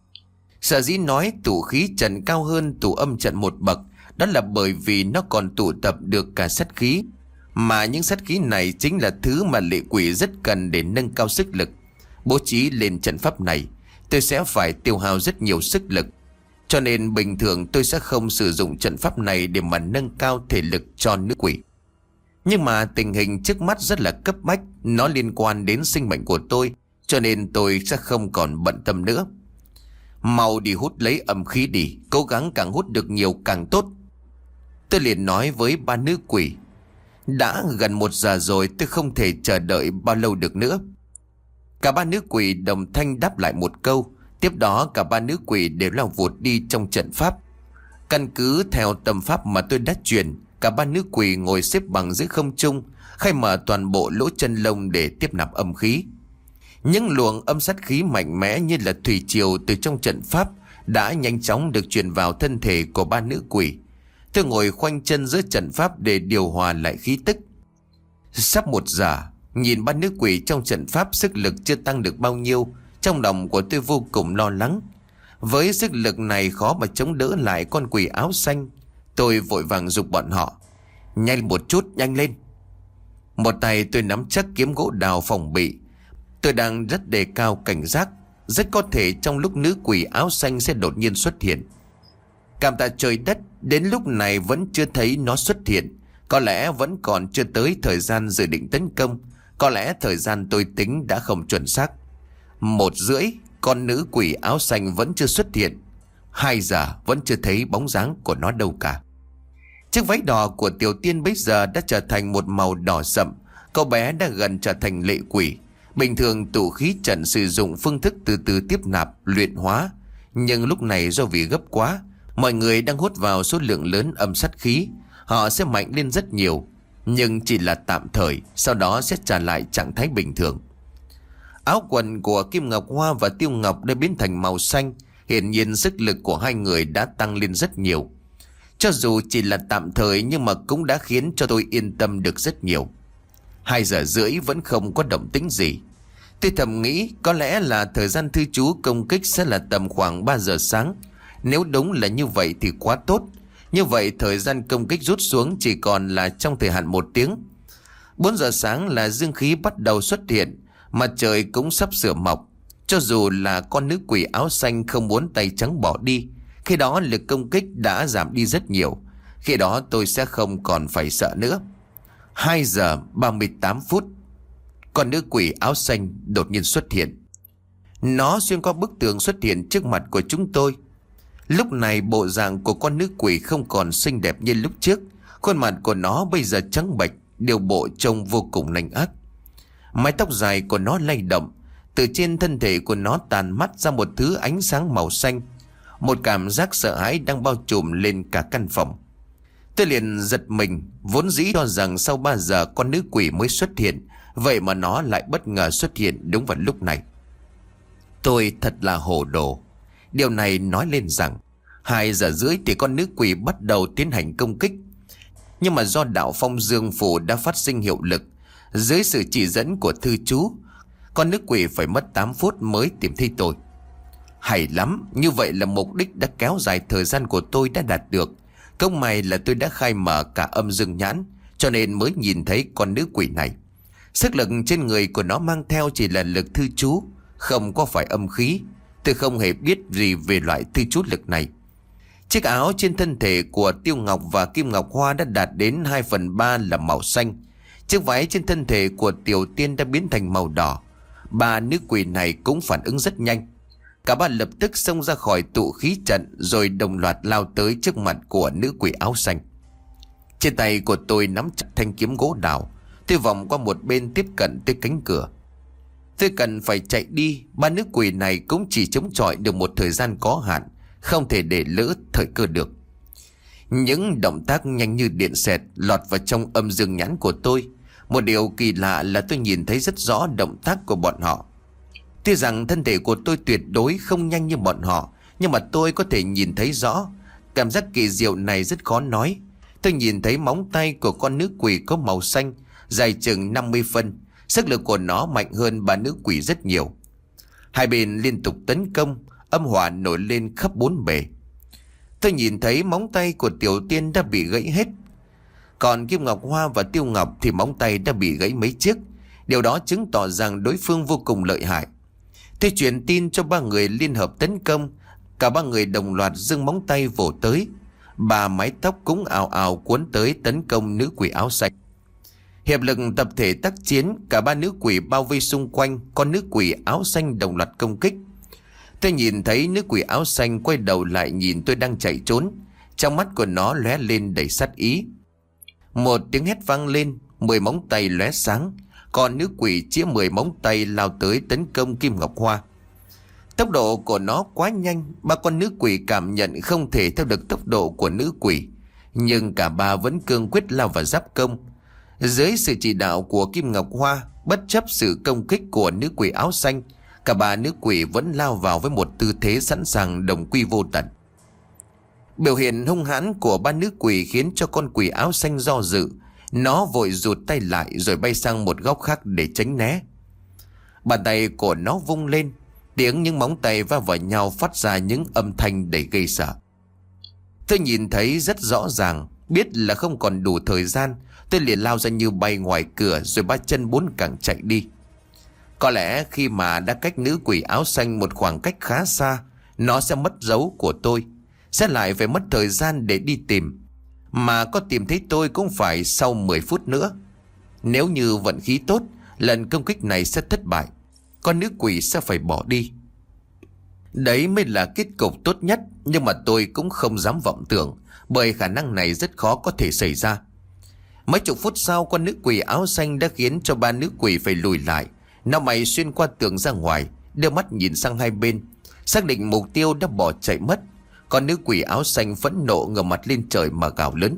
Sở dĩ nói tụ khí trận cao hơn tụ âm trận một bậc, đó là bởi vì nó còn tụ tập được cả sát khí. Mà những sát khí này chính là thứ mà lệ quỷ rất cần để nâng cao sức lực. Bố trí lên trận pháp này, tôi sẽ phải tiêu hao rất nhiều sức lực. Cho nên bình thường tôi sẽ không sử dụng trận pháp này để mà nâng cao thể lực cho nữ quỷ. Nhưng mà tình hình trước mắt rất là cấp bách, nó liên quan đến sinh mệnh của tôi, cho nên tôi sẽ không còn bận tâm nữa. Mau đi hút lấy âm khí đi, cố gắng càng hút được nhiều càng tốt. Tôi liền nói với ba nữ quỷ. Đã gần một giờ rồi, tôi không thể chờ đợi bao lâu được nữa. Cả ba nữ quỷ đồng thanh đáp lại một câu. Tiếp đó cả ba nữ quỷ đều lao vụt đi trong trận pháp. Căn cứ theo tâm pháp mà tôi đã truyền, cả ba nữ quỷ ngồi xếp bằng giữa không trung, khai mở toàn bộ lỗ chân lông để tiếp nạp âm khí. Những luồng âm sát khí mạnh mẽ như là thủy triều từ trong trận pháp đã nhanh chóng được truyền vào thân thể của ba nữ quỷ. Tôi ngồi khoanh chân giữa trận pháp để điều hòa lại khí tức. Sắp một giờ, nhìn ba nữ quỷ trong trận pháp sức lực chưa tăng được bao nhiêu, trong lòng của tôi vô cùng lo lắng. Với sức lực này khó mà chống đỡ lại con quỷ áo xanh. Tôi vội vàng giục bọn họ. Nhanh một chút, nhanh lên. Một tay tôi nắm chắc kiếm gỗ đào phòng bị. Tôi đang rất đề cao cảnh giác. Rất có thể trong lúc nữ quỷ áo xanh sẽ đột nhiên xuất hiện. Cảm tạ trời đất, đến lúc này vẫn chưa thấy nó xuất hiện. Có lẽ vẫn còn chưa tới thời gian dự định tấn công. Có lẽ thời gian tôi tính đã không chuẩn xác. Một rưỡi, con nữ quỷ áo xanh vẫn chưa xuất hiện. Hai giờ, vẫn chưa thấy bóng dáng của nó đâu cả. Chiếc váy đỏ của Tiểu Tiên bây giờ đã trở thành một màu đỏ sậm. Cậu bé đã gần trở thành lệ quỷ. Bình thường tụ khí trận sử dụng phương thức từ từ tiếp nạp, luyện hóa. Nhưng lúc này do vì gấp quá, Mọi người đang hút vào số lượng lớn âm sát khí. Họ sẽ mạnh lên rất nhiều, nhưng chỉ là tạm thời, sau đó sẽ trả lại trạng thái bình thường. Áo quần của Kim Ngọc Hoa và Tiêu Ngọc đã biến thành màu xanh. Hiển nhiên sức lực của hai người đã tăng lên rất nhiều. Cho dù chỉ là tạm thời nhưng mà cũng đã khiến cho tôi yên tâm được rất nhiều. Hai giờ rưỡi vẫn không có động tĩnh gì. Tôi thầm nghĩ có lẽ là thời gian thư chú công kích sẽ là tầm khoảng ba giờ sáng. Nếu đúng là như vậy thì quá tốt. Như vậy thời gian công kích rút xuống chỉ còn là trong thời hạn một tiếng. Bốn giờ sáng là dương khí bắt đầu xuất hiện. Mặt trời cũng sắp sửa mọc. Cho dù là con nữ quỷ áo xanh không muốn tay trắng bỏ đi, khi đó lực công kích đã giảm đi rất nhiều. Khi đó tôi sẽ không còn phải sợ nữa. Hai giờ ba mươi tám phút, con nữ quỷ áo xanh đột nhiên xuất hiện. Nó xuyên qua bức tường xuất hiện trước mặt của chúng tôi. Lúc này bộ dạng của con nữ quỷ không còn xinh đẹp như lúc trước. Khuôn mặt của nó bây giờ trắng bệch, điều bộ trông vô cùng nanh ác. Mái tóc dài của nó lay động. Từ trên thân thể của nó tàn mắt ra một thứ ánh sáng màu xanh. Một cảm giác sợ hãi đang bao trùm lên cả căn phòng. Tôi liền giật mình. Vốn dĩ cho rằng sau ba giờ con nữ quỷ mới xuất hiện, vậy mà nó lại bất ngờ xuất hiện đúng vào lúc này. Tôi thật là hồ đồ. Điều này nói lên rằng hai giờ rưỡi thì con nữ quỷ bắt đầu tiến hành công kích. Nhưng mà do đạo phong dương phủ đã phát sinh hiệu lực, dưới sự chỉ dẫn của thư chú, con nữ quỷ phải mất tám phút mới tìm thấy tôi. Hay lắm, như vậy là mục đích đã kéo dài thời gian của tôi đã đạt được. Công may là tôi đã khai mở cả âm dương nhãn, cho nên mới nhìn thấy con nữ quỷ này. Sức lực trên người của nó mang theo chỉ là lực thư chú, không có phải âm khí. Tôi không hề biết gì về loại thư chú lực này. Chiếc áo trên thân thể của Tiêu Ngọc và Kim Ngọc Hoa đã đạt đến hai phần ba là màu xanh. Chiếc váy trên thân thể của Tiểu Tiên đã biến thành màu đỏ. Ba nữ quỷ này cũng phản ứng rất nhanh. Cả ba lập tức xông ra khỏi tụ khí trận, rồi đồng loạt lao tới trước mặt của nữ quỷ áo xanh. Trên tay của tôi nắm chặt thanh kiếm gỗ đào. Tôi vòng qua một bên tiếp cận tới cánh cửa. Tôi cần phải chạy đi. Ba nữ quỷ này cũng chỉ chống chọi được một thời gian có hạn, không thể để lỡ thời cơ được. Những động tác nhanh như điện xẹt lọt vào trong âm dương nhãn của tôi. Một điều kỳ lạ là tôi nhìn thấy rất rõ động tác của bọn họ. Tuy rằng thân thể của tôi tuyệt đối không nhanh như bọn họ, nhưng mà tôi có thể nhìn thấy rõ. Cảm giác kỳ diệu này rất khó nói. Tôi nhìn thấy móng tay của con nữ quỷ có màu xanh, dài chừng năm mươi phân. Sức lực của nó mạnh hơn bà nữ quỷ rất nhiều. Hai bên liên tục tấn công, âm hỏa nổi lên khắp bốn bề. Tôi nhìn thấy móng tay của Tiểu Tiên đã bị gãy hết. Còn Kim Ngọc Hoa và Tiêu Ngọc thì móng tay đã bị gãy mấy chiếc. Điều đó chứng tỏ rằng đối phương vô cùng lợi hại. Tôi truyền tin cho ba người liên hợp tấn công. Cả ba người đồng loạt giương móng tay vồ tới. Ba mái tóc cũng ào ào cuốn tới tấn công nữ quỷ áo xanh. Hiệp lực tập thể tác chiến, cả ba nữ quỷ bao vây xung quanh con nữ quỷ áo xanh đồng loạt công kích. Tôi nhìn thấy nữ quỷ áo xanh quay đầu lại nhìn tôi đang chạy trốn. Trong mắt của nó lóe lên đầy sát ý. Một tiếng hét vang lên, mười móng tay lóe sáng. Còn nữ quỷ chĩa mười móng tay lao tới tấn công Kim Ngọc Hoa. Tốc độ của nó quá nhanh, ba con nữ quỷ cảm nhận không thể theo được tốc độ của nữ quỷ. Nhưng cả ba vẫn cương quyết lao vào giáp công. Dưới sự chỉ đạo của Kim Ngọc Hoa, bất chấp sự công kích của nữ quỷ áo xanh, cả ba nữ quỷ vẫn lao vào với một tư thế sẵn sàng đồng quy vô tận. Biểu hiện hung hãn của ba nữ quỷ khiến cho con quỷ áo xanh do dự. Nó vội rụt tay lại rồi bay sang một góc khác để tránh né. Bàn tay của nó vung lên, tiếng những móng tay va vào nhau phát ra những âm thanh đầy gây sợ. Tôi nhìn thấy rất rõ ràng, biết là không còn đủ thời gian. Tôi liền lao ra như bay ngoài cửa rồi ba chân bốn cẳng chạy đi. Có lẽ khi mà đã cách nữ quỷ áo xanh một khoảng cách khá xa, nó sẽ mất dấu của tôi, sẽ lại phải mất thời gian để đi tìm. Mà có tìm thấy tôi cũng phải sau mười phút nữa. Nếu như vận khí tốt, lần công kích này sẽ thất bại, con nữ quỷ sẽ phải bỏ đi. Đấy mới là kết cục tốt nhất. Nhưng mà tôi cũng không dám vọng tưởng, bởi khả năng này rất khó có thể xảy ra. Mấy chục phút sau, con nữ quỷ áo xanh đã khiến cho ba nữ quỷ phải lùi lại. Nó mày xuyên qua tường ra ngoài, đưa mắt nhìn sang hai bên, xác định mục tiêu đã bỏ chạy mất. Còn nữ quỷ áo xanh phẫn nộ ngửa mặt lên trời mà gào lớn.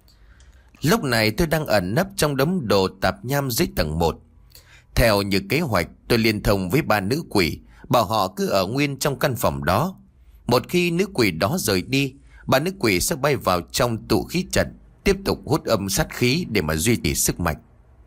Lúc này tôi đang ẩn nấp trong đống đồ tạp nham dưới tầng một. Theo như kế hoạch, tôi liên thông với ba nữ quỷ, bảo họ cứ ở nguyên trong căn phòng đó. Một khi nữ quỷ đó rời đi, ba nữ quỷ sẽ bay vào trong tụ khí trận, tiếp tục hút âm sát khí để mà duy trì sức mạnh.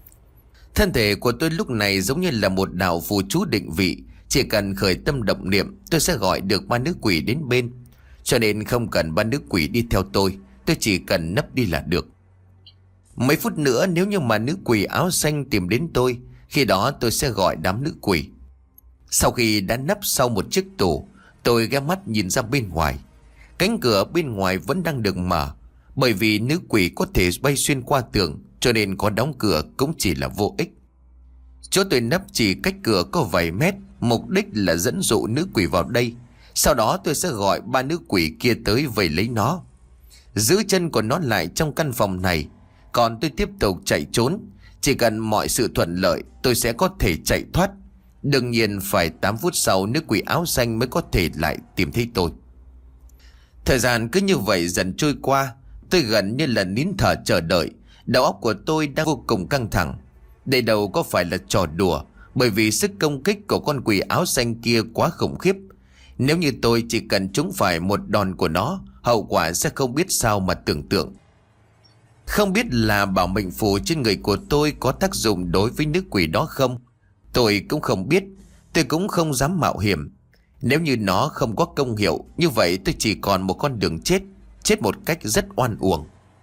Thân thể của tôi lúc này giống như là một đạo phù chú định vị. Chỉ cần khởi tâm động niệm, tôi sẽ gọi được ba nữ quỷ đến bên. Cho nên không cần ba nữ quỷ đi theo tôi, tôi chỉ cần nấp đi là được. Mấy phút nữa nếu như mà nữ quỷ áo xanh tìm đến tôi, khi đó tôi sẽ gọi đám nữ quỷ. Sau khi đã nấp sau một chiếc tủ, tôi ghé mắt nhìn ra bên ngoài. Cánh cửa bên ngoài vẫn đang được mở. Bởi vì nữ quỷ có thể bay xuyên qua tường, cho nên có đóng cửa cũng chỉ là vô ích. Chỗ tôi nấp chỉ cách cửa có vài mét, mục đích là dẫn dụ nữ quỷ vào đây. Sau đó tôi sẽ gọi ba nữ quỷ kia tới vây lấy nó, giữ chân của nó lại trong căn phòng này. Còn tôi tiếp tục chạy trốn. Chỉ cần mọi sự thuận lợi, tôi sẽ có thể chạy thoát. Đương nhiên phải tám phút sau nữ quỷ áo xanh mới có thể lại tìm thấy tôi. Thời gian cứ như vậy dần trôi qua. Tôi gần như là nín thở chờ đợi. Đầu óc của tôi đang vô cùng căng thẳng. Đây đâu có phải là trò đùa, bởi vì sức công kích của con quỷ áo xanh kia quá khủng khiếp. Nếu như tôi chỉ cần trúng phải một đòn của nó, hậu quả sẽ không biết sao mà tưởng tượng. Không biết là bảo mệnh phù trên người của tôi có tác dụng đối với nữ quỷ đó không? Tôi cũng không biết. Tôi cũng không dám mạo hiểm. Nếu như nó không có công hiệu, như vậy tôi chỉ còn một con đường chết. Chết một cách rất oan uổng.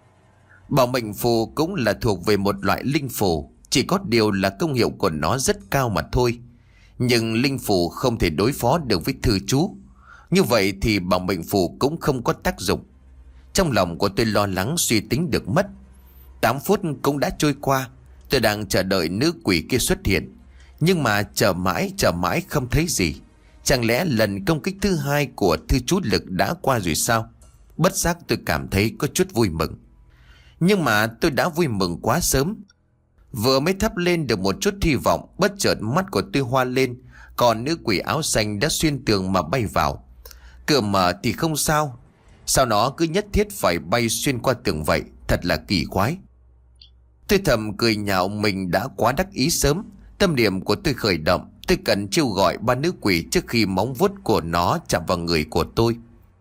Bảo mệnh phù cũng là thuộc về một loại linh phù, chỉ có điều là công hiệu của nó rất cao mà thôi. Nhưng linh phù không thể đối phó được với thư chú. Như vậy thì bảo mệnh phù cũng không có tác dụng. Trong lòng của tôi lo lắng suy tính được mất. Tám phút cũng đã trôi qua. Tôi đang chờ đợi nữ quỷ kia xuất hiện. Nhưng mà chờ mãi chờ mãi không thấy gì. Chẳng lẽ lần công kích thứ hai của thư chú lực đã qua rồi sao? Bất giác tôi cảm thấy có chút vui mừng. Nhưng mà tôi đã vui mừng quá sớm. Vừa mới thắp lên được một chút hy vọng, bất chợt mắt của tôi hoa lên. Còn nữ quỷ áo xanh đã xuyên tường mà bay vào. Cửa mở thì không sao, sao nó cứ nhất thiết phải bay xuyên qua tường vậy? Thật là kỳ quái. Tôi thầm cười nhạo mình đã quá đắc ý sớm. Tâm điểm của tôi khởi động. Tôi cần chiêu gọi ba nữ quỷ trước khi móng vuốt của nó chạm vào người của tôi.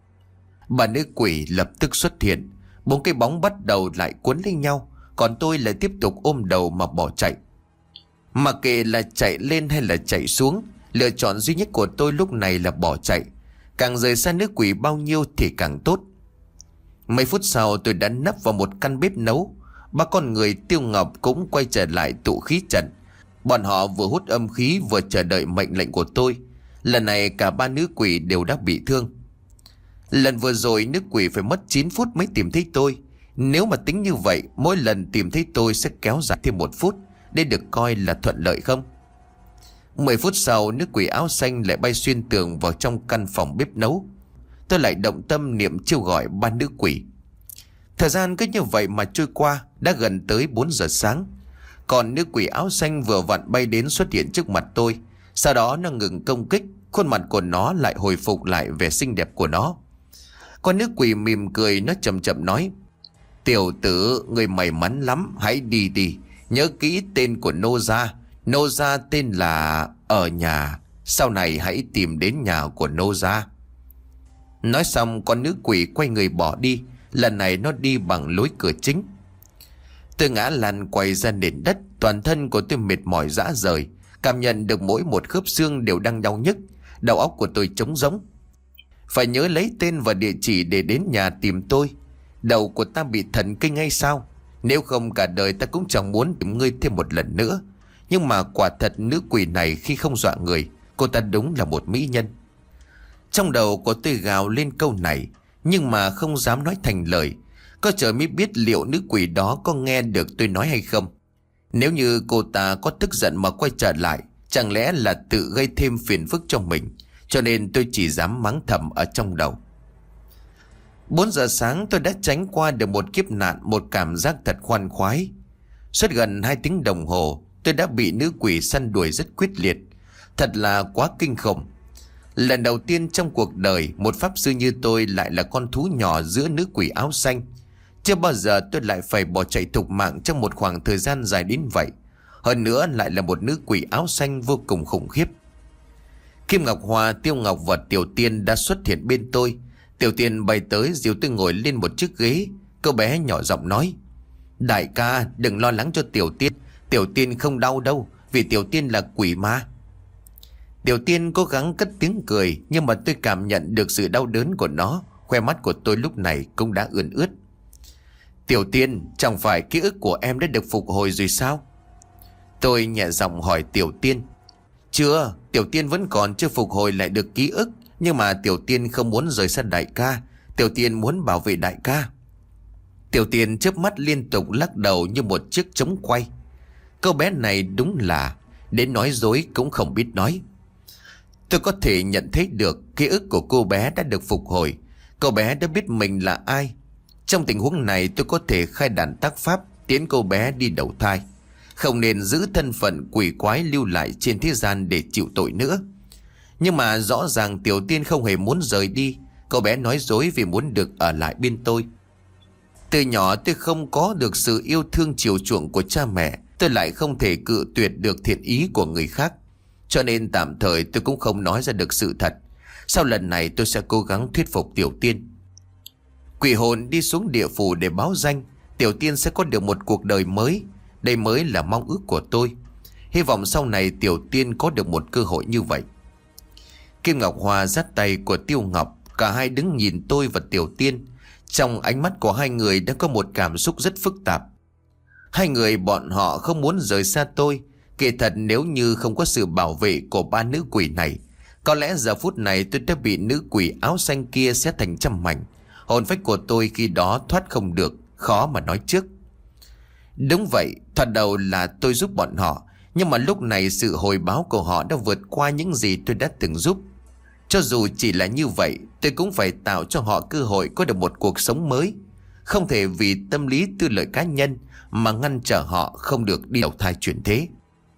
Ba nữ quỷ lập tức xuất hiện. Bốn cái bóng bắt đầu lại cuốn lấy nhau. Còn tôi lại tiếp tục ôm đầu mà bỏ chạy. Mặc kệ là chạy lên hay là chạy xuống, lựa chọn duy nhất của tôi lúc này là bỏ chạy. Càng rời xa nữ quỷ bao nhiêu thì càng tốt. Mấy phút sau tôi đã nấp vào một căn bếp nấu. Ba con người Tiêu Ngọc cũng quay trở lại tụ khí trận. Bọn họ vừa hút âm khí vừa chờ đợi mệnh lệnh của tôi. Lần này cả ba nữ quỷ đều đã bị thương. Lần vừa rồi nữ quỷ phải mất chín phút mới tìm thấy tôi. Nếu mà tính như vậy, mỗi lần tìm thấy tôi sẽ kéo dài thêm một phút. Đây được coi là thuận lợi không? Mười phút sau, nữ quỷ áo xanh lại bay xuyên tường vào trong căn phòng bếp nấu. Tôi lại động tâm niệm chiêu gọi ba nữ quỷ. Thời gian cứ như vậy mà trôi qua. Đã gần tới bốn giờ sáng. Còn nữ quỷ áo xanh vừa vặn bay đến xuất hiện trước mặt tôi. Sau đó nó ngừng công kích. Khuôn mặt của nó lại hồi phục lại vẻ xinh đẹp của nó. Con nữ quỷ mỉm cười, nó chậm chậm nói: "Tiểu tử, người may mắn lắm, hãy đi đi. Nhớ kỹ tên của Nô gia. Nô gia tên là ở nhà. Sau này hãy tìm đến nhà của Nô gia." Nói xong con nữ quỷ quay người bỏ đi. Lần này nó đi bằng lối cửa chính. Tôi ngã lăn quay ra nền đất. Toàn thân của tôi mệt mỏi rã rời. Cảm nhận được mỗi một khớp xương đều đang đau nhức. Đầu óc của tôi trống rỗng. Phải nhớ lấy tên và địa chỉ để đến nhà tìm tôi. Đầu của ta bị thần kinh hay sao? Nếu không cả đời ta cũng chẳng muốn tìm ngươi thêm một lần nữa. Nhưng mà quả thật nữ quỷ này khi không dọa người, cô ta đúng là một mỹ nhân. Trong đầu của tôi gào lên câu này, nhưng mà không dám nói thành lời. Có trời mới biết liệu nữ quỷ đó có nghe được tôi nói hay không. Nếu như cô ta có tức giận mà quay trở lại, chẳng lẽ là tự gây thêm phiền phức cho mình. Cho nên tôi chỉ dám mắng thầm ở trong đầu. Bốn giờ sáng tôi đã tránh qua được một kiếp nạn, một cảm giác thật khoan khoái. Suốt gần hai tiếng đồng hồ, tôi đã bị nữ quỷ săn đuổi rất quyết liệt. Thật là quá kinh khủng. Lần đầu tiên trong cuộc đời, một pháp sư như tôi lại là con thú nhỏ giữa nữ quỷ áo xanh. Chưa bao giờ tôi lại phải bỏ chạy thục mạng trong một khoảng thời gian dài đến vậy. Hơn nữa lại là một nữ quỷ áo xanh vô cùng khủng khiếp. Kim Ngọc Hoa, Tiêu Ngọc và Tiểu Tiên đã xuất hiện bên tôi. Tiểu Tiên bay tới dìu tôi ngồi lên một chiếc ghế. Cô bé nhỏ giọng nói: Đại ca, đừng lo lắng cho Tiểu Tiên. Tiểu Tiên không đau đâu, vì Tiểu Tiên là quỷ ma. Tiểu Tiên cố gắng cất tiếng cười, nhưng mà tôi cảm nhận được sự đau đớn của nó. Khoe mắt của tôi lúc này cũng đã ươn ướt. Tiểu Tiên, chẳng phải ký ức của em đã được phục hồi rồi sao? Tôi nhẹ giọng hỏi Tiểu Tiên. Chưa, Tiểu Tiên vẫn còn chưa phục hồi lại được ký ức. Nhưng mà Tiểu Tiên không muốn rời xa đại ca. Tiểu Tiên muốn bảo vệ đại ca. Tiểu Tiên chớp mắt liên tục lắc đầu như một chiếc trống quay. Cô bé này đúng là đến nói dối cũng không biết nói. Tôi có thể nhận thấy được ký ức của cô bé đã được phục hồi. Cô bé đã biết mình là ai. Trong tình huống này tôi có thể khai đàn tác pháp tiến cô bé đi đầu thai. Không nên giữ thân phận quỷ quái lưu lại trên thế gian để chịu tội nữa. Nhưng mà rõ ràng Tiểu Tiên không hề muốn rời đi. Cô bé nói dối vì muốn được ở lại bên tôi. Từ nhỏ tôi không có được sự yêu thương chiều chuộng của cha mẹ. Tôi lại không thể cự tuyệt được thiện ý của người khác. Cho nên tạm thời tôi cũng không nói ra được sự thật. Sau lần này tôi sẽ cố gắng thuyết phục Tiểu Tiên. Quỷ hồn đi xuống địa phủ để báo danh. Tiểu Tiên sẽ có được một cuộc đời mới. Đây mới là mong ước của tôi. Hy vọng sau này Tiểu Tiên có được một cơ hội như vậy. Kim Ngọc Hoa dắt tay của Tiêu Ngọc. Cả hai đứng nhìn tôi và Tiểu Tiên. Trong ánh mắt của hai người đã có một cảm xúc rất phức tạp. Hai người bọn họ không muốn rời xa tôi. Kỳ thật nếu như không có sự bảo vệ của ba nữ quỷ này, có lẽ giờ phút này tôi đã bị nữ quỷ áo xanh kia xé thành trăm mảnh. Hồn phách của tôi khi đó thoát không được, khó mà nói trước. Đúng vậy, thoạt đầu là tôi giúp bọn họ. Nhưng mà lúc này sự hồi báo của họ đã vượt qua những gì tôi đã từng giúp. Cho dù chỉ là như vậy, tôi cũng phải tạo cho họ cơ hội có được một cuộc sống mới. Không thể vì tâm lý tư lợi cá nhân mà ngăn trở họ không được đi đầu thai chuyển thế.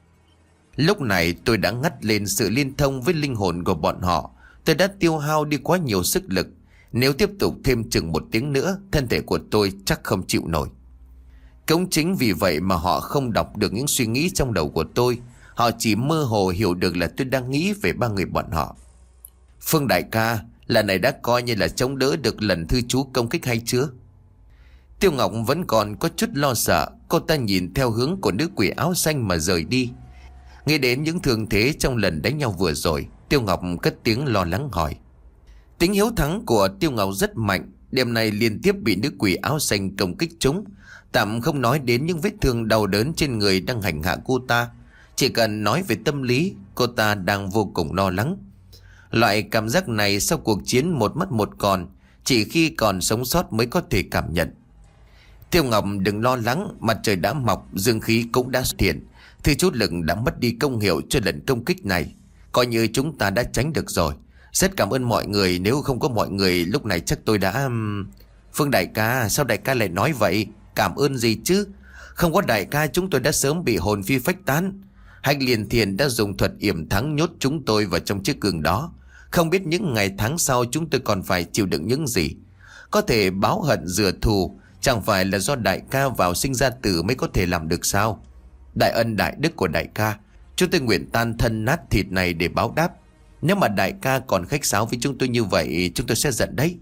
Lúc này tôi đã ngắt lên sự liên thông với linh hồn của bọn họ. Tôi đã tiêu hao đi quá nhiều sức lực. Nếu tiếp tục thêm chừng một tiếng nữa, thân thể của tôi chắc không chịu nổi. Cũng chính vì vậy mà họ không đọc được những suy nghĩ trong đầu của tôi. Họ chỉ mơ hồ hiểu được là tôi đang nghĩ về ba người bọn họ. Phương đại ca, lần này đã coi như là chống đỡ được lần thư chú công kích hay chưa? Tiêu Ngọc vẫn còn có chút lo sợ. Cô ta nhìn theo hướng của nữ quỷ áo xanh mà rời đi. Nghĩ đến những thương thế trong lần đánh nhau vừa rồi, Tiêu Ngọc cất tiếng lo lắng hỏi. Tính hiếu thắng của Tiêu Ngọc rất mạnh. Đêm nay liên tiếp bị nữ quỷ áo xanh công kích trúng. Tạm không nói đến những vết thương đau đớn trên người đang hành hạ cô ta. Chỉ cần nói về tâm lý, cô ta đang vô cùng lo lắng. Loại cảm giác này sau cuộc chiến một mất một còn, chỉ khi còn sống sót mới có thể cảm nhận. Tiêu Ngọc đừng lo lắng, mặt trời đã mọc, dương khí cũng đã xuất hiện. Thư chút lực đã mất đi công hiệu cho lần công kích này. Coi như chúng ta đã tránh được rồi. Rất cảm ơn mọi người, nếu không có mọi người lúc này chắc tôi đã... Phương đại ca, sao đại ca lại nói vậy? Cảm ơn gì chứ? Không có đại ca chúng tôi đã sớm bị hồn phi phách tán. Hách Liên Thiền đã dùng thuật yểm thắng nhốt chúng tôi vào trong chiếc gương đó. Không biết những ngày tháng sau chúng tôi còn phải chịu đựng những gì. Có thể báo hận rửa thù, chẳng phải là do đại ca vào sinh ra tử mới có thể làm được sao? Đại ân đại đức của đại ca, chúng tôi nguyện tan thân nát thịt này để báo đáp. Nếu mà đại ca còn khách sáo với chúng tôi như vậy, chúng tôi sẽ giận đấy.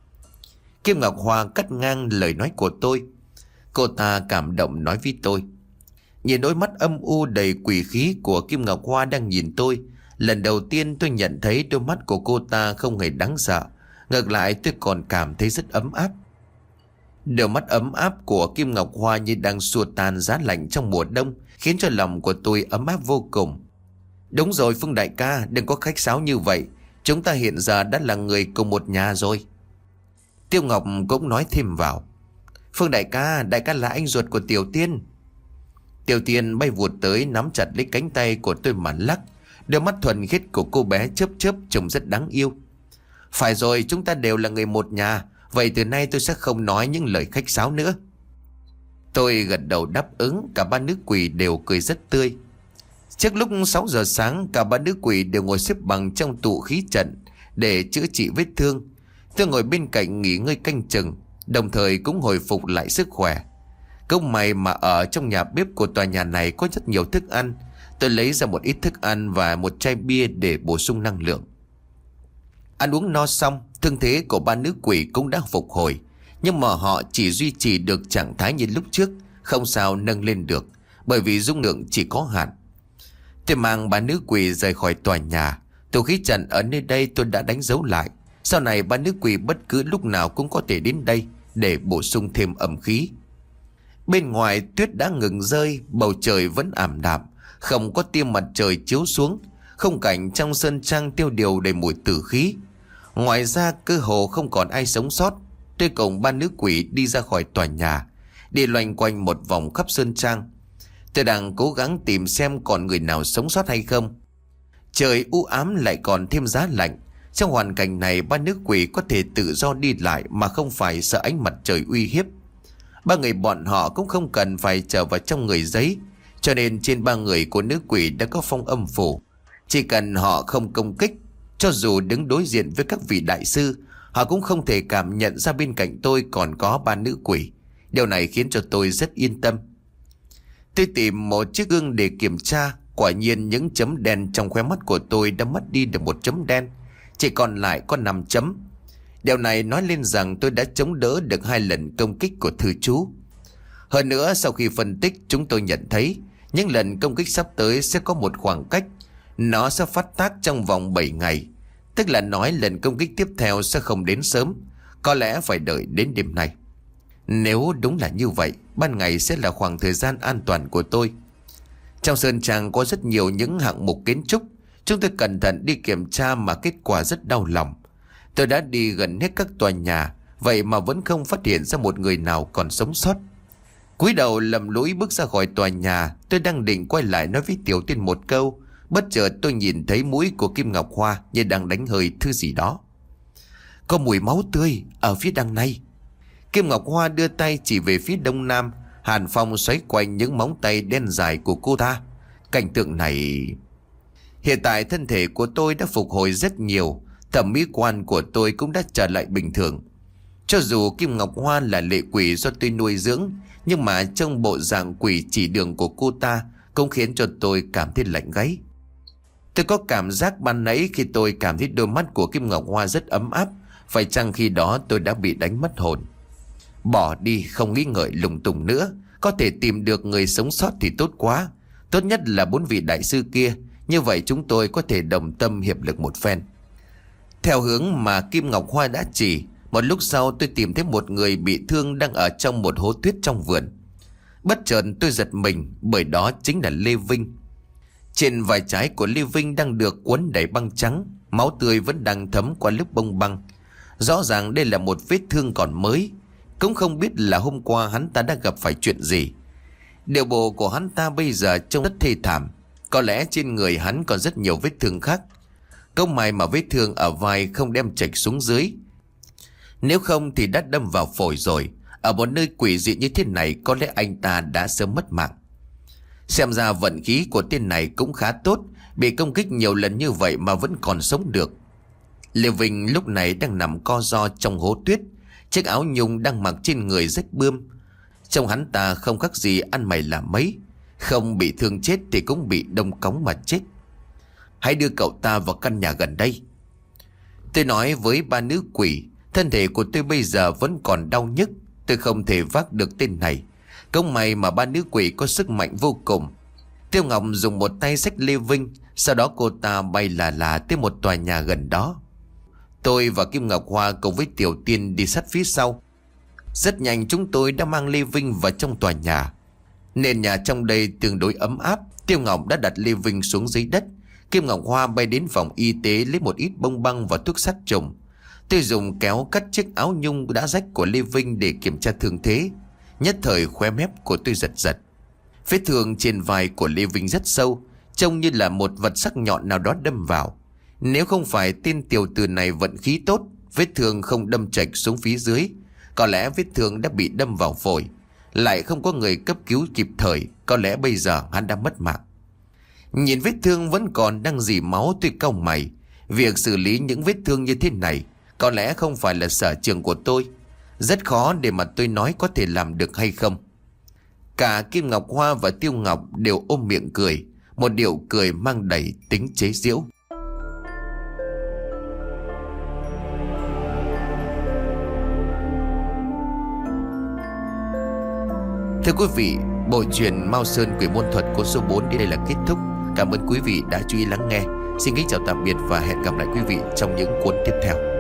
Kim Ngọc Hoa cắt ngang lời nói của tôi. Cô ta cảm động nói với tôi. Nhìn đôi mắt âm u đầy quỷ khí của Kim Ngọc Hoa đang nhìn tôi, lần đầu tiên tôi nhận thấy đôi mắt của cô ta không hề đáng sợ. Ngược lại tôi còn cảm thấy rất ấm áp. Đôi mắt ấm áp của Kim Ngọc Hoa như đang xua tan giá lạnh trong mùa đông, khiến cho lòng của tôi ấm áp vô cùng. Đúng rồi Phương đại ca, đừng có khách sáo như vậy. Chúng ta hiện giờ đã là người cùng một nhà rồi. Tiêu Ngọc cũng nói thêm vào. Phương đại ca, đại ca là anh ruột của Tiểu Tiên. Tiểu Tiên bay vụt tới nắm chặt lấy cánh tay của tôi mà lắc. Đôi mắt thuần khiết của cô bé chớp chớp trông rất đáng yêu. Phải rồi, chúng ta đều là người một nhà. Vậy từ nay tôi sẽ không nói những lời khách sáo nữa. Tôi gật đầu đáp ứng. Cả ba nữ quỷ đều cười rất tươi. Trước lúc sáu giờ sáng, cả ba nữ quỷ đều ngồi xếp bằng trong tụ khí trận để chữa trị vết thương. Tôi ngồi bên cạnh nghỉ ngơi canh chừng, đồng thời cũng hồi phục lại sức khỏe. Cũng may mà ở trong nhà bếp của tòa nhà này có rất nhiều thức ăn. Tôi lấy ra một ít thức ăn và một chai bia để bổ sung năng lượng. Ăn uống no xong, thương thế của ba nữ quỷ cũng đã phục hồi, nhưng mà họ chỉ duy trì được trạng thái như lúc trước, không sao nâng lên được, bởi vì dung lượng chỉ có hạn. Tôi mang ba nữ quỷ rời khỏi tòa nhà. Tụ khí trận ở nơi đây tôi đã đánh dấu lại. Sau này ba nữ quỷ bất cứ lúc nào cũng có thể đến đây để bổ sung thêm âm khí. Bên ngoài tuyết đã ngừng rơi, bầu trời vẫn ảm đạm, không có tia mặt trời chiếu xuống. Khung cảnh trong sơn trang tiêu điều đầy mùi tử khí. Ngoài ra cơ hồ không còn ai sống sót. Tôi cùng ba nữ quỷ đi ra khỏi tòa nhà, đi loanh quanh một vòng khắp sơn trang. Tôi đang cố gắng tìm xem còn người nào sống sót hay không. Trời u ám lại còn thêm giá lạnh. Trong hoàn cảnh này, ba nữ quỷ có thể tự do đi lại mà không phải sợ ánh mặt trời uy hiếp. Ba người bọn họ cũng không cần phải trở vào trong người giấy, cho nên trên ba người của nữ quỷ đã có phong âm phủ. Chỉ cần họ không công kích, cho dù đứng đối diện với các vị đại sư, họ cũng không thể cảm nhận ra bên cạnh tôi còn có ba nữ quỷ. Điều này khiến cho tôi rất yên tâm. Tôi tìm một chiếc gương để kiểm tra. Quả nhiên những chấm đen trong khóe mắt của tôi đã mất đi được một chấm đen, chỉ còn lại có năm chấm. Điều này nói lên rằng tôi đã chống đỡ được hai lần công kích của thư chú. Hơn nữa, sau khi phân tích, chúng tôi nhận thấy những lần công kích sắp tới sẽ có một khoảng cách. Nó sẽ phát tác trong vòng bảy ngày. Tức là nói lần công kích tiếp theo sẽ không đến sớm, có lẽ phải đợi đến đêm nay. Nếu đúng là như vậy, ban ngày sẽ là khoảng thời gian an toàn của tôi. Trong sơn trang có rất nhiều những hạng mục kiến trúc. Chúng tôi cẩn thận đi kiểm tra mà kết quả rất đau lòng. Tôi đã đi gần hết các tòa nhà, vậy mà vẫn không phát hiện ra một người nào còn sống sót. Cúi đầu lầm lũi bước ra khỏi tòa nhà. Tôi đang định quay lại nói với Tiểu Tiên một câu, bất chợt tôi nhìn thấy mũi của Kim Ngọc Hoa như đang đánh hơi thứ gì đó. Có mùi máu tươi ở phía đằng này. Kim Ngọc Hoa đưa tay chỉ về phía đông nam. Hàn phong xoáy quanh những móng tay đen dài của cô ta. Cảnh tượng này... Hiện tại thân thể của tôi đã phục hồi rất nhiều. Thẩm mỹ quan của tôi cũng đã trở lại bình thường. Cho dù Kim Ngọc Hoa là lệ quỷ do tôi nuôi dưỡng, nhưng mà trong bộ dạng quỷ chỉ đường của cô ta cũng khiến cho tôi cảm thấy lạnh gáy. Tôi có cảm giác ban nãy khi tôi cảm thấy đôi mắt của Kim Ngọc Hoa rất ấm áp. Phải chăng khi đó tôi đã bị đánh mất hồn? Bỏ đi, không nghĩ ngợi lung tung nữa. Có thể tìm được người sống sót thì tốt quá. Tốt nhất là bốn vị đại sư kia. Như vậy chúng tôi có thể đồng tâm hiệp lực một phen. Theo hướng mà Kim Ngọc Hoa đã chỉ, một lúc sau tôi tìm thấy một người bị thương đang ở trong một hố tuyết trong vườn. Bất chợt tôi giật mình, bởi đó chính là Lê Vinh. Trên vai trái của Lê Vinh đang được quấn đầy băng trắng, máu tươi vẫn đang thấm qua lớp bông băng. Rõ ràng đây là một vết thương còn mới. Cũng không biết là hôm qua hắn ta đã gặp phải chuyện gì. Điều bộ của hắn ta bây giờ trông rất thê thảm. Có lẽ trên người hắn còn rất nhiều vết thương khác. Câu may mà vết thương ở vai không đem chệch xuống dưới. Nếu không thì đã đâm vào phổi rồi. Ở một nơi quỷ dị như thế này, có lẽ anh ta đã sớm mất mạng. Xem ra vận khí của tên này cũng khá tốt, bị công kích nhiều lần như vậy mà vẫn còn sống được. Lê Vinh lúc này đang nằm co ro trong hố tuyết. Chiếc áo nhung đang mặc trên người rách bươm. Trông hắn ta không khác gì ăn mày làm mấy. Không bị thương chết thì cũng bị đông cống mà chết. Hãy đưa cậu ta vào căn nhà gần đây. Tôi nói với ba nữ quỷ. Thân thể của tôi bây giờ vẫn còn đau nhức. Tôi không thể vác được tên này. Cũng may mà ba nữ quỷ có sức mạnh vô cùng. Tiêu Ngọc dùng một tay xách Lê Vinh. Sau đó cô ta bay là là tới một tòa nhà gần đó. Tôi và Kim Ngọc Hoa cùng với Tiểu Tiên đi sát phía sau. Rất nhanh chúng tôi đã mang Lê Vinh vào trong tòa nhà. Nền nhà trong đây tương đối ấm áp. Tiêu Ngọc đã đặt Lê Vinh xuống dưới đất. Kim Ngọc Hoa bay đến phòng y tế lấy một ít bông băng và thuốc sát trùng. Tôi dùng kéo cắt chiếc áo nhung đã rách của Lê Vinh để kiểm tra thương thế. Nhất thời khóe mép của tôi giật giật. Vết thương trên vai của Lê Vinh rất sâu, trông như là một vật sắc nhọn nào đó đâm vào. Nếu không phải tên tiểu tử này vận khí tốt, vết thương không đâm chệch xuống phía dưới, có lẽ vết thương đã bị đâm vào phổi. Lại không có người cấp cứu kịp thời, có lẽ bây giờ hắn đã mất mạng. Nhìn vết thương vẫn còn đang rỉ máu, tôi cau mày. Việc xử lý những vết thương như thế này có lẽ không phải là sở trường của tôi. Rất khó để mà tôi nói có thể làm được hay không. Cả Kim Ngọc Hoa và Tiêu Ngọc đều ôm miệng cười, một điệu cười mang đầy tính chế giễu. Thưa quý vị, bộ truyện Mao Sơn Quỷ Môn Thuật của số bốn đến đây là kết thúc. Cảm ơn quý vị đã chú ý lắng nghe. Xin kính chào tạm biệt và hẹn gặp lại quý vị trong những cuốn tiếp theo.